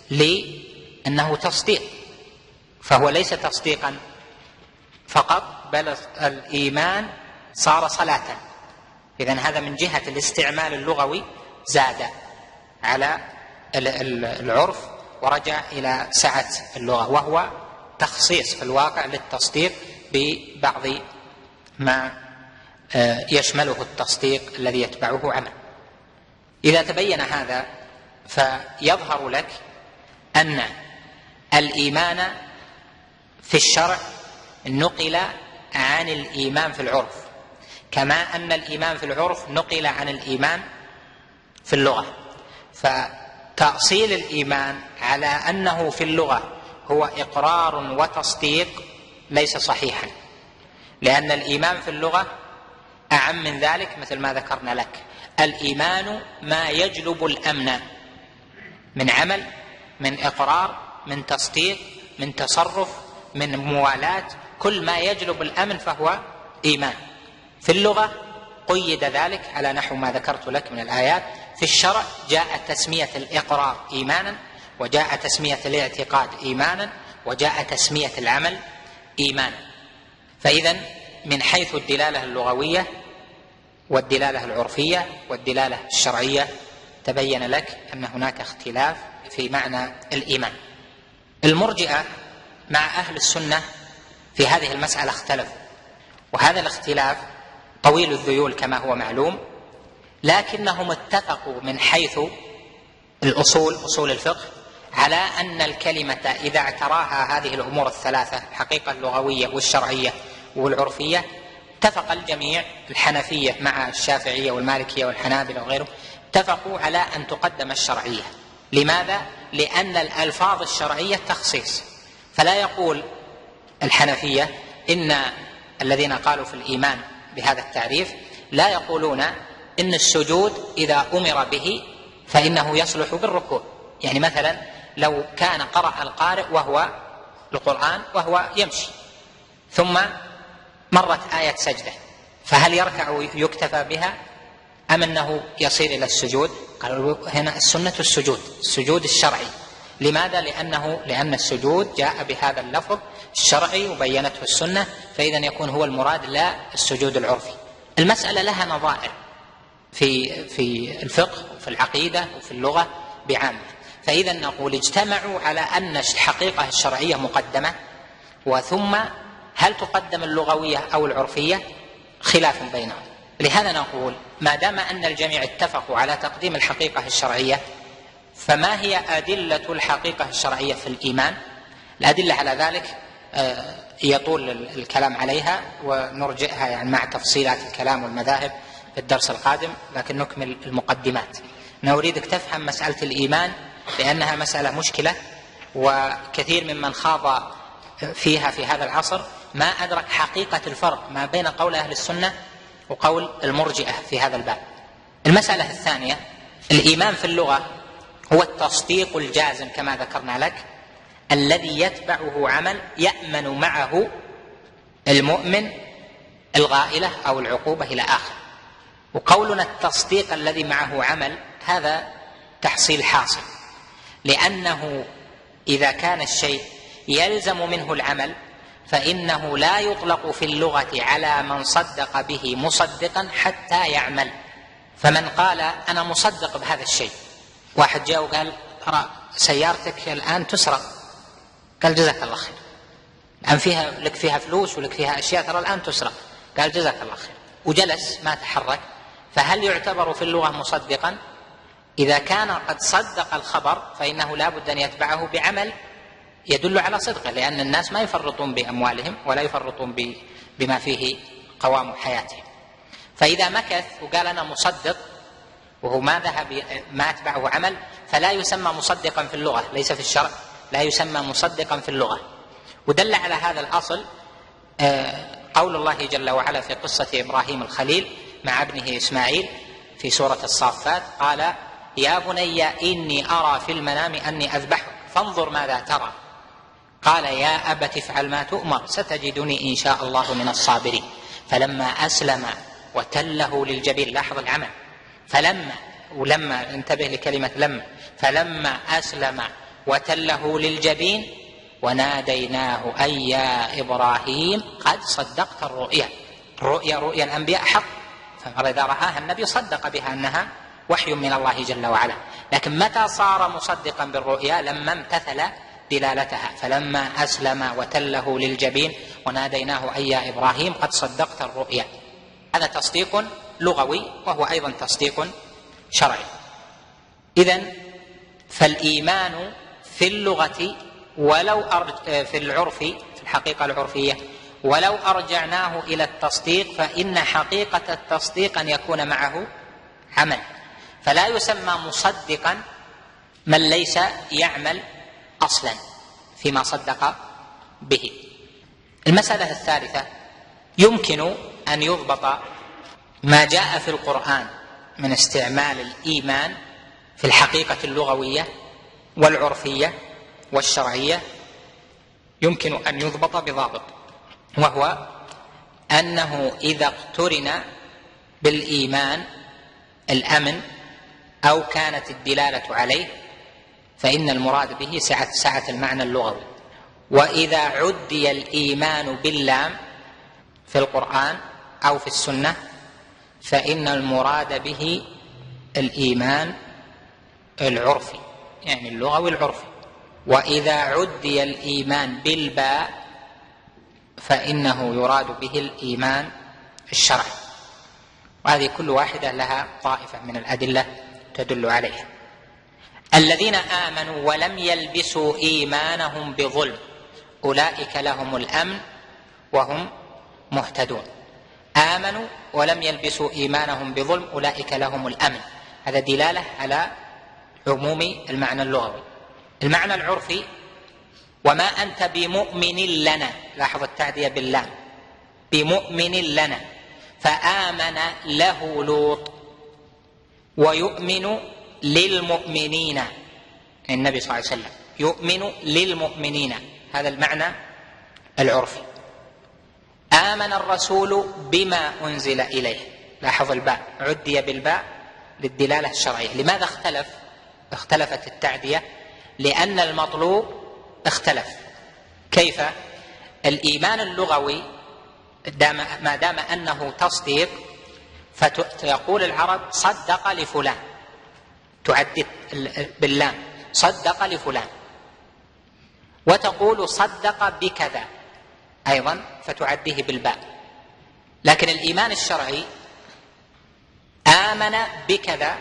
لأنه تصديق، فهو ليس تصديقا فقط بل الإيمان صار صلاة. إذن هذا من جهة الاستعمال اللغوي زاد على العرف ورجع إلى سعة اللغة، وهو تخصيص في الواقع للتصديق ببعض ما يشمله التصديق الذي يتبعه عمل. إذا تبين هذا فيظهر لك أن الإيمان في الشرع نقل عن الإيمان في العرف، كما أن الإيمان في العرف نقل عن الإيمان في اللغة. فتأصيل الإيمان على أنه في اللغة هو إقرار وتصديق ليس صحيحا، لأن الإيمان في اللغة أعم من ذلك. مثل ما ذكرنا لك، الإيمان ما يجلب الأمن من عمل، من إقرار، من تصديق، من تصرف، من موالاة، كل ما يجلب الأمن فهو إيمان. في اللغة قيد ذلك على نحو ما ذكرت لك من الآيات. في الشرع جاء تسمية الإقرار إيمانا، وجاء تسمية الاعتقاد إيمانا، وجاء تسمية العمل إيمانا. فإذا من حيث الدلالة اللغوية والدلالة العرفية والدلالة الشرعية تبين لك أن هناك اختلاف في معنى الإيمان. المرجئة مع أهل السنة في هذه المسألة اختلفوا، وهذا الاختلاف طويل الذيول كما هو معلوم، لكنهم اتفقوا من حيث أصول الفقه على أن الكلمة إذا اعتراها هذه الأمور الثلاثة، الحقيقة اللغوية والشرعية والعرفية، اتفق الجميع، الحنفية مع الشافعية والمالكية والحنابلة وغيرهم، اتفقوا على أن تقدم الشرعية. لماذا؟ لأن الألفاظ الشرعية تخصيص. فلا يقول الحنفية إن الذين قالوا في الإيمان بهذا التعريف لا يقولون إن السجود إذا أمر به فإنه يصلح بالركوع. يعني مثلا لو كان قرأ القارئ وهو القرآن وهو يمشي ثم مرت آية سجدة، فهل يركع يكتفى بها أم أنه يصير إلى السجود؟ قالوا هنا السنة السجود الشرعي. لماذا؟ لأن السجود جاء بهذا اللفظ الشرعي وبينته السنة، فإذا يكون هو المراد لا السجود العرفي. المسألة لها نظائر في الفقه وفي العقيدة وفي اللغة بعامة. فإذا نقول اجتمعوا على أن الحقيقة الشرعية مقدمة، وثم هل تقدم اللغوية أو العرفية؟ خلاف بينهم. لهذا نقول ما دام أن الجميع اتفقوا على تقديم الحقيقة الشرعية، فما هي أدلة الحقيقة الشرعية في الإيمان؟ الأدلة على ذلك يطول الكلام عليها ونرجئها يعني مع تفصيلات الكلام والمذاهب في الدرس القادم، لكن نكمل المقدمات. أنا أريدك تفهم مسألة الإيمان لأنها مسألة مشكلة وكثير ممن خاض فيها في هذا العصر ما أدرك حقيقة الفرق ما بين قول أهل السنة وقول المرجئة في هذا الباب. المسألة الثانية: الإيمان في اللغة هو التصديق الجازم كما ذكرنا لك، الذي يتبعه عمل يأمن معه المؤمن الغائلة أو العقوبة إلى آخر. وقولنا التصديق الذي معه عمل هذا تحصيل حاصل، لأنه إذا كان الشيء يلزم منه العمل فإنه لا يطلق في اللغة على من صدق به مصدقا حتى يعمل. فمن قال أنا مصدق بهذا الشيء، واحد جاء وقال أرى سيارتك الآن تسرق، قال جزاك الله خير، الآن لك فيها فلوس ولك فيها أشياء، ترى الآن تسرق، قال جزاك الله خير، وجلس ما تحرك، فهل يعتبر في اللغة مصدقا؟ إذا كان قد صدق الخبر فإنه لا بد أن يتبعه بعمل يدل على صدقه، لأن الناس ما يفرطون بأموالهم ولا يفرطون بما فيه قوام حياتهم. فإذا مكث وقال أنا مصدق وهو ما ذهب ما أتبعه عمل فلا يسمى مصدقا في اللغة، ليس في الشرع، لا يسمى مصدقا في اللغة. ودل على هذا الأصل قول الله جل وعلا في قصة إبراهيم الخليل مع ابنه إسماعيل في سورة الصافات: قال يا بني إني أرى في المنام أني أذبحك فانظر ماذا ترى، قال يا أبت افعل ما تؤمر ستجدني إن شاء الله من الصابرين. فلما أسلم وتله للجبين، لاحظ العمل، ولما انتبه لكلمة فلما أسلم وتله للجبين وناديناه أي يا إبراهيم قد صدقت الرؤيا. رؤيا الأنبياء حق، فإذا رآها النبي صدق بها أنها وحي من الله جل وعلا. لكن متى صار مصدقا بالرؤيا؟ لما امتثل دلالتها، فلما أسلم وتله للجبين وناديناه أي يا إبراهيم قد صدقت الرؤيا. هذا تصديق لغوي وهو أيضا تصديق شرعي. إذن فالإيمان في اللغة ولو في العرف، في الحقيقة العرفية، ولو أرجعناه إلى التصديق فإن حقيقة التصديق أن يكون معه عمل، فلا يسمى مصدقا من ليس يعمل أصلا فيما صدق به. المسألة الثالثة: يمكن أن يضبط ما جاء في القرآن من استعمال الإيمان في الحقيقة اللغوية والعرفية والشرعية، يمكن أن يضبط بضابط، وهو أنه إذا اقترن بالإيمان الأمن أو كانت الدلالة عليه فإن المراد به سعة المعنى اللغوي. وإذا عدي الإيمان باللام في القرآن أو في السنة فإن المراد به الإيمان العرفي، يعني اللغوي العرفي. وإذا عدي الإيمان بالباء فإنه يراد به الإيمان الشرعي. وهذه كل واحدة لها طائفة من الأدلة تدل عليها. الذين آمنوا ولم يلبسوا إيمانهم بظلم أولئك لهم الأمن وهم مهتدون. آمنوا ولم يلبسوا إيمانهم بظلم أولئك لهم الأمن، هذا دلالة على عموم المعنى اللغوي. المعنى العرفي: وما أنت بمؤمن لنا، لاحظ التعدية باللام، بمؤمن لنا، فآمن له لوط ويؤمن للمؤمنين، النبي صلى الله عليه وسلم يؤمن للمؤمنين، هذا المعنى العرفي. آمن الرسول بما أنزل إليه، لاحظ الباء عدي بالباء للدلالة الشرعية. لماذا اختلفت التعدية؟ لأن المطلوب اختلف. كيف؟ الإيمان اللغوي ما دام أنه تصديق فتقول العرب صدق لفلان، تعدد باللام صدق لفلان، وتقول صدق بكذا أيضا فتعديه بالباء. لكن الإيمان الشرعي آمن بكذا،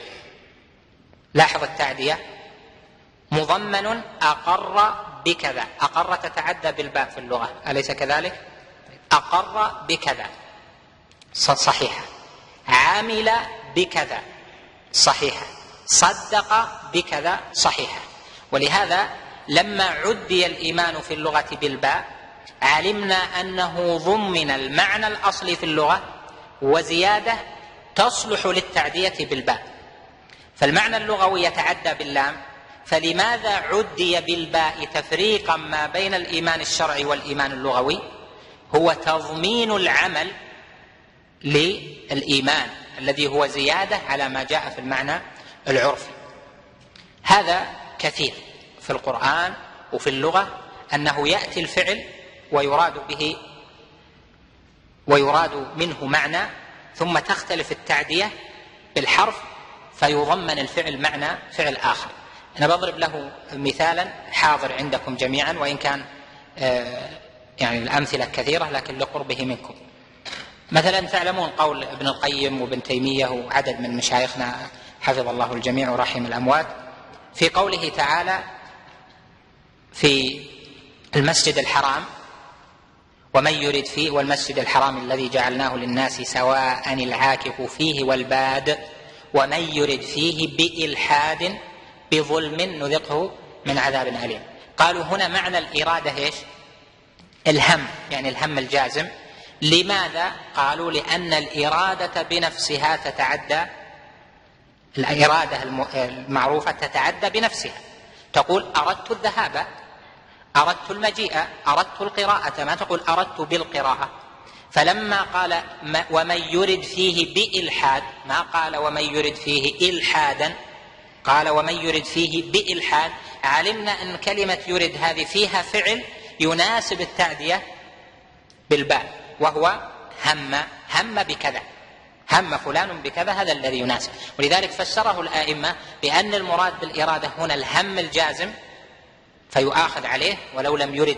لاحظ التعدية، مضمن أقر بكذا، أقر تتعدى بالباء في اللغة أليس كذلك؟ أقر بكذا صحيحة، عامل بكذا صحيحة، صدق بكذا صحيحة. ولهذا لما عدي الإيمان في اللغة بالباء علمنا أنه ضمن المعنى الأصلي في اللغة وزيادة تصلح للتعدية بالباء، فالمعنى اللغوي يتعدى باللام، فلماذا عدي بالباء تفريقا ما بين الإيمان الشرعي والإيمان اللغوي؟ هو تضمين العمل للإيمان الذي هو زيادة على ما جاء في المعنى العرفي. هذا كثير في القرآن وفي اللغة، أنه يأتي الفعل ويراد منه معنى، ثم تختلف التعدية بالحرف فيضمن الفعل معنى فعل آخر. أنا بضرب له مثالا حاضر عندكم جميعا، وإن كان يعني الأمثلة كثيرة لكن لقربه منكم. مثلا تعلمون قول ابن القيم وابن تيمية وعدد من مشايخنا حفظ الله الجميع ورحم الأموات في قوله تعالى في المسجد الحرام: ومن يرد فيه والمسجد الحرام الذي جعلناه للناس سواء العاكف فيه والباد ومن يرد فيه بإلحاد بظلم نذقه من عذاب أليم. قالوا هنا معنى الإرادة إيش؟ الهم، يعني الهم الجازم. لماذا؟ قالوا لأن الإرادة بنفسها تتعدى، الإرادة المعروفة تتعدى بنفسها، تقول أردت الذهاب، أردت المجيء، أردت القراءة، ما تقول أردت بالقراءة. فلما قال ومن يرد فيه بإلحاد ما قال ومن يرد فيه إلحادا، قال ومن يرد فيه بإلحاد، علمنا أن كلمة يرد هذه فيها فعل يناسب التعدية بالباء، وهو هم بكذا، هم فلان بكذا، هذا الذي يناسب. ولذلك فسره الآئمة بأن المراد بالإرادة هنا الهم الجازم فيؤاخذ عليه ولو لم يرد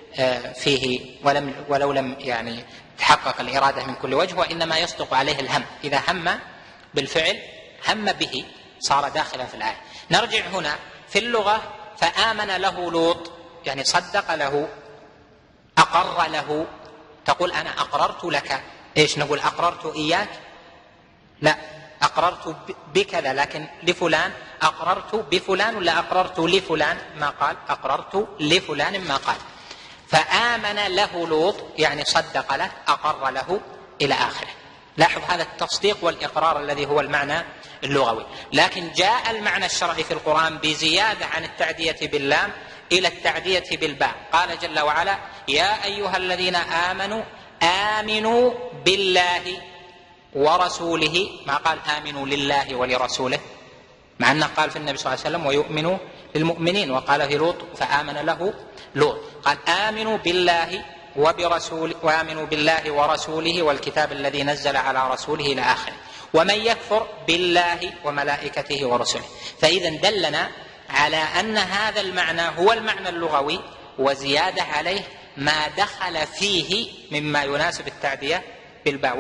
فيه ولو لم يعني تحقق الإرادة من كل وجه، وإنما يصدق عليه الهم. إذا هم بالفعل هم به صار داخلا في الآية. نرجع هنا في اللغة: فآمن له لوط، يعني صدق له، أقر له. تقول أنا أقررت لك، إيش نقول؟ أقررت إياك؟ لا، أقررت بكذا، لكن لفلان أقررت بفلان ولا أقررت لفلان؟ ما قال أقررت لفلان، ما قال. فآمن له لوط يعني صدق له، أقر له، إلى آخره. لاحظ هذا التصديق والإقرار الذي هو المعنى اللغوي. لكن جاء المعنى الشرعي في القرآن بزيادة عن التعدية باللام إلى التعدية بالباء. قال جل وعلا: يا أيها الذين آمنوا آمنوا بالله ورسوله، ما قال آمنوا لله ولرسوله، مع أنه قال في النبي صلى الله عليه وسلم ويؤمنوا للمؤمنين، وقال في لوط فآمن له لوط. قال آمنوا بالله وبرسوله، وآمنوا بالله ورسوله والكتاب الذي نزل على رسوله إلى آخره. ومن يكفر بالله وملائكته ورسله. فإذا دلنا على أن هذا المعنى هو المعنى اللغوي، وزيادة عليه ما دخل فيه مما يناسب التعدية بالباء،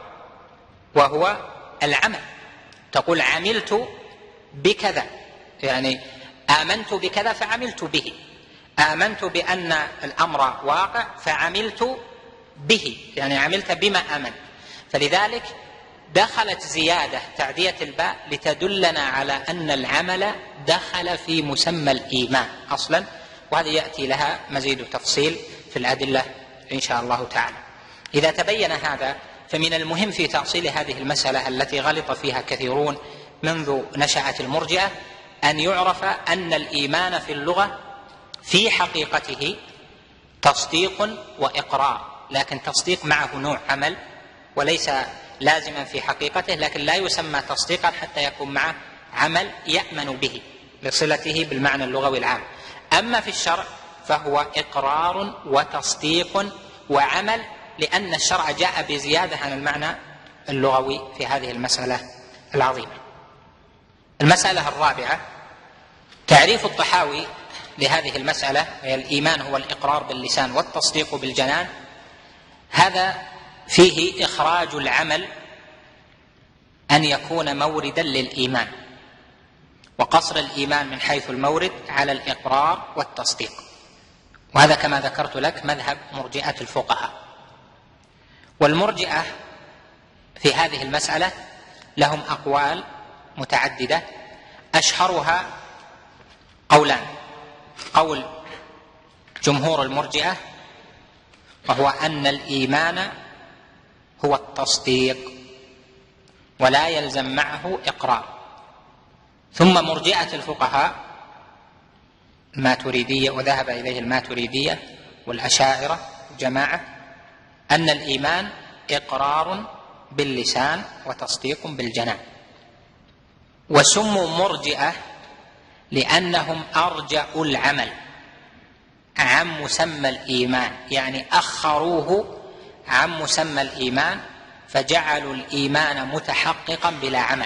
وهو العمل. تقول عملت بكذا، يعني آمنت بكذا فعملت به، آمنت بأن الأمر واقع فعملت به، يعني عملت بما آمن. فلذلك دخلت زيادة تعدية الباء لتدلنا على أن العمل دخل في مسمى الإيمان أصلا، وهذا يأتي لها مزيد تفصيل في الأدلة إن شاء الله تعالى. إذا تبين هذا فمن المهم في تأصيل هذه المسألة التي غلط فيها كثيرون منذ نشأت المرجئة أن يعرف أن الإيمان في اللغة في حقيقته تصديق وإقرار، لكن تصديق معه نوع عمل وليس لازما في حقيقته، لكن لا يسمى تصديقا حتى يكون معه عمل يأمن به لصلته بالمعنى اللغوي العام. أما في الشرع فهو إقرار وتصديق وعمل، لأن الشرع جاء بزيادة عن المعنى اللغوي في هذه المسألة العظيمة. المسألة الرابعة تعريف الطحاوي لهذه المسألة، وهي الإيمان هو الإقرار باللسان والتصديق بالجنان. هذا فيه إخراج العمل أن يكون موردا للإيمان، وقصر الإيمان من حيث المورد على الإقرار والتصديق، وهذا كما ذكرت لك مذهب مرجئة الفقهاء. والمرجئة في هذه المسألة لهم أقوال متعددة، أشهرها قولان: قول جمهور المرجئة، وهو أن الإيمان هو التصديق ولا يلزم معه إقرار. ثم مرجئة الفقهاء الماتريدية، وذهب إليه الماتريدية والأشاعرة جماعة، أن الإيمان إقرار باللسان وتصديق بالجنان. وسموا مرجئة لأنهم أرجأوا العمل عن مسمى الإيمان، يعني أخروه عن مسمى الإيمان، فجعلوا الإيمان متحققا بلا عمل.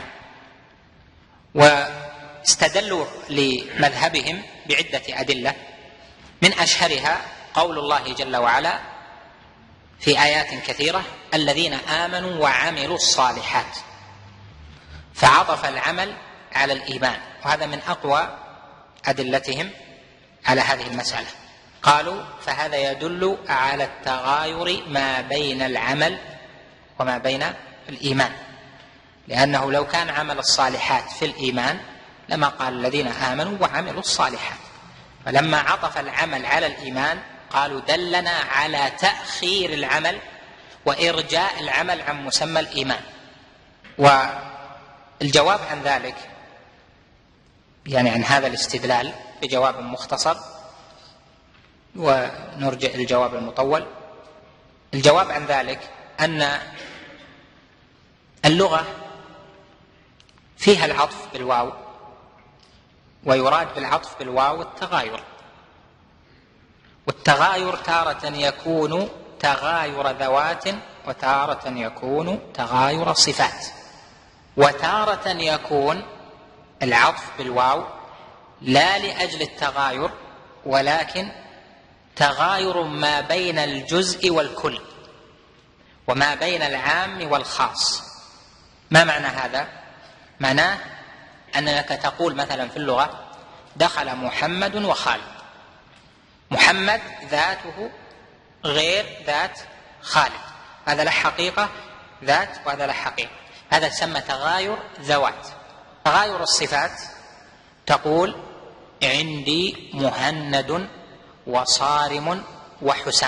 واستدلوا لمذهبهم بعدة أدلة، من أشهرها قول الله جل وعلا في آيات كثيرة: الذين آمنوا وعملوا الصالحات، فعطف العمل على الإيمان، وهذا من أقوى أدلتهم على هذه المسألة. قالوا فهذا يدل على التغاير ما بين العمل وما بين الإيمان، لأنه لو كان عمل الصالحات في الإيمان لما قال الذين آمنوا وعملوا الصالحات، فلما عطف العمل على الإيمان قالوا دلنا على تأخير العمل وإرجاء العمل عن مسمى الإيمان. والجواب عن ذلك، يعني عن هذا الاستدلال، بجواب مختصر ونرجع الجواب المطول. الجواب عن ذلك أن اللغة فيها العطف بالواو، ويراد بالعطف بالواو التغاير، والتغاير تارة يكون تغاير ذوات، وتارة يكون تغاير صفات، وتارة يكون العطف بالواو لا لأجل التغاير، ولكن تغاير ما بين الجزء والكل وما بين العام والخاص. ما معنى هذا؟ معناه أنك تقول مثلا في اللغة: دخل محمد وخالد. محمد ذاته غير ذات خالد، هذا له حقيقة ذات وهذا له حقيقة، هذا يسمى تغاير ذوات. تغاير الصفات تقول: عندي مهند وصارم وحسام،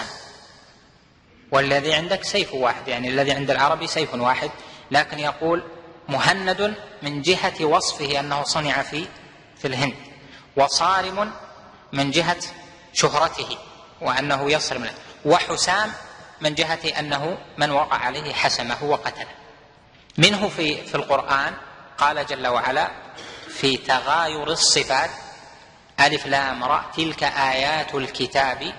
والذي عندك سيف واحد، يعني الذي عند العربي سيف واحد، لكن يقول مهند من جهة وصفه أنه صنع في الهند، وصارم من جهة شهرته وأنه يصرم له، وحسام من جهة أنه من وقع عليه حسمه وقتله. منه في القرآن قال جل وعلا في تغاير الصفات: ألف لام را تلك آيات الكتاب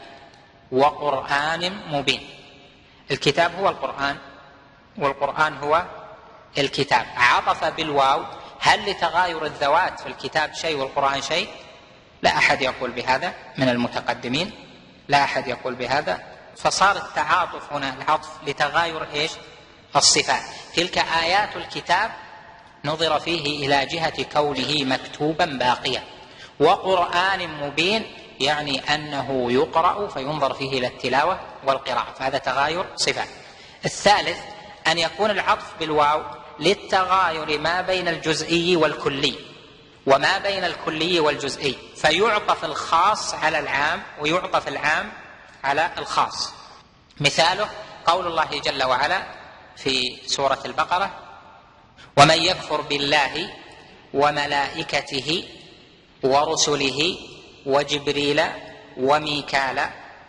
وقرآن مبين. الكتاب هو القرآن، والقرآن هو الكتاب. عطف بالواو، هل لتغاير الذوات في الكتاب شيء والقرآن شيء؟ لا أحد يقول بهذا من المتقدمين، لا أحد يقول بهذا، فصار التعاطف هنا العطف لتغاير إيش؟ الصفات. تلك آيات الكتاب نظر فيه إلى جهة كونه مكتوبا باقيا، وقرآن مبين يعني أنه يقرأ فينظر فيه إلى التلاوة والقراءة، فهذا تغاير صفات. الثالث أن يكون العطف بالواو للتغاير ما بين الجزئي والكلي وما بين الكلي والجزئي، فيعطف الخاص على العام ويعطف العام على الخاص. مثاله قول الله جل وعلا في سورة البقرة: ومن يكفر بالله وملائكته ورسله وجبريل وميكال،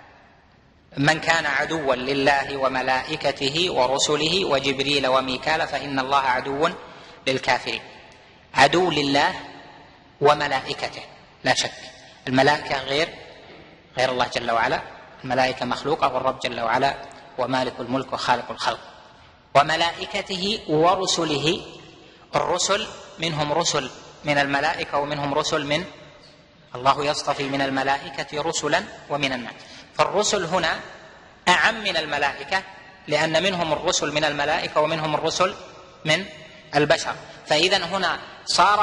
من كان عدوا لله وملائكته ورسله وجبريل وميكال فإن الله عدو للكافرين. عدو لله وملائكته، لا شك الملائكة غير الله جل وعلا، الملائكة مخلوقة، والرب جل وعلا ومالك الملك وخالق الخلق. وملائكته ورسله، الرسل منهم رسل من الملائكة ومنهم رسل من الله، يصطفي من الملائكة رسلا ومن الناس، فالرسل هنا أعم من الملائكة، لأن منهم الرسل من الملائكة ومنهم الرسل من البشر، فإذا هنا صار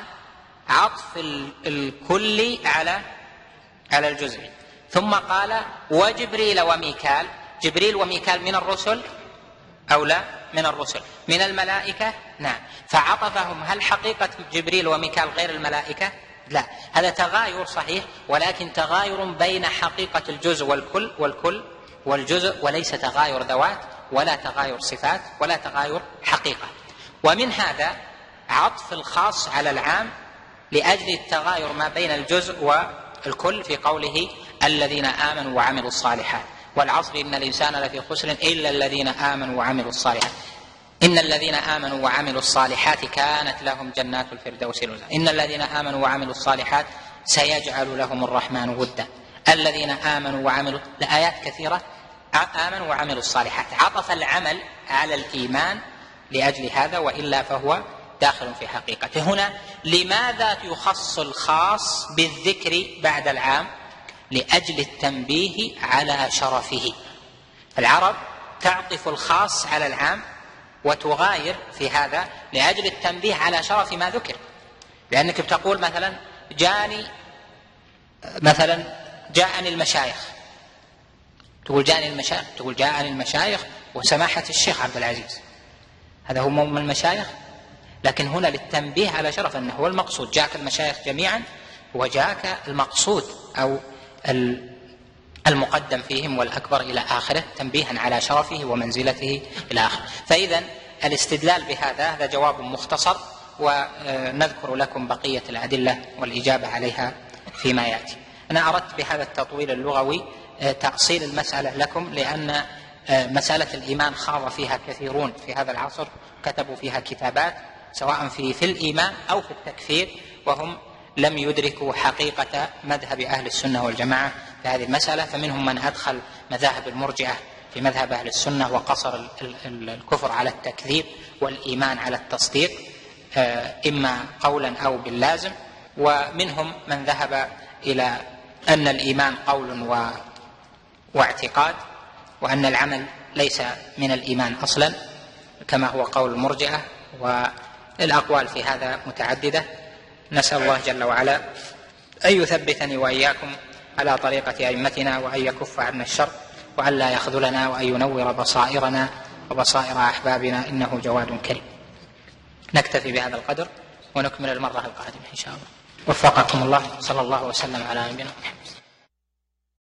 عطف الكل على الجزء. ثم قال: وجبريل وميكال. جبريل وميكال من الرسل أو لا؟ من الرسل. من الملائكة؟ نعم. فعطفهم، هل حقيقة جبريل وميكال غير الملائكة؟ لا، هذا تغاير صحيح، ولكن تغاير بين حقيقة الجزء والكل والجزء، وليس تغاير ذوات ولا تغاير صفات ولا تغاير حقيقة. ومن هذا عطف الخاص على العام لأجل التغاير ما بين الجزء والكل في قوله الذين آمنوا وعملوا الصالحات، والعصر إن الإنسان لفي خسر إلا الذين آمنوا وعملوا الصالحات، إن الذين آمنوا وعملوا الصالحات كانت لهم جنات الفردوس نزلا، إن الذين آمنوا وعملوا الصالحات سيجعل لهم الرحمن ودا، الذين آمنوا وعملوا، لآيات كثيرة آمنوا وعملوا الصالحات، عطف العمل على الإيمان لأجل هذا، وإلا فهو داخل في حقيقته. هنا لماذا يخص الخاص بالذكر بعد العام؟ لأجل التنبيه على شرفه. العرب تعطف الخاص على العام وتغاير في هذا لأجل التنبيه على شرف ما ذكر، لأنك بتقول جاءني المشايخ، تقول جاءني المشايخ، تقول جاءني المشايخ وسماحة الشيخ عبد العزيز، هذا هو من المشايخ، لكن هنا للتنبيه على شرف أنه هو المقصود، جاءك المشايخ جميعا وجاءك المقصود أو المقدم فيهم والأكبر إلى آخره، تنبيها على شرفه ومنزلته إلى آخره. فإذا الاستدلال هذا جواب مختصر، ونذكر لكم بقية الأدلة والإجابة عليها فيما يأتي. أنا أردت بهذا التطويل اللغوي تأصيل المسألة لكم، لأن مسألة الإيمان خاض فيها كثيرون في هذا العصر، كتبوا فيها كتابات سواء في الإيمان أو في التكفير، وهم لم يدركوا حقيقة مذهب أهل السنة والجماعة في هذه المسألة. فمنهم من أدخل مذاهب المرجئة في مذهب أهل السنة وقصر الكفر على التكذيب والإيمان على التصديق، إما قولا أو باللازم، ومنهم من ذهب إلى أن الإيمان قول واعتقاد، وأن العمل ليس من الإيمان أصلا كما هو قول المرجئة، والأقوال في هذا متعددة. نسأل الله جل وعلا أن يثبتني وإياكم على طريقة أئمتنا، وأن يكف عنا الشر، وأن لا يخذلنا، وأن ينور بصائرنا وبصائر أحبابنا، إنه جواد كريم. نكتفي بهذا القدر ونكمل المرة القادمة إن شاء الله. وفقكم الله، صلى الله وسلم على نبينا محمد.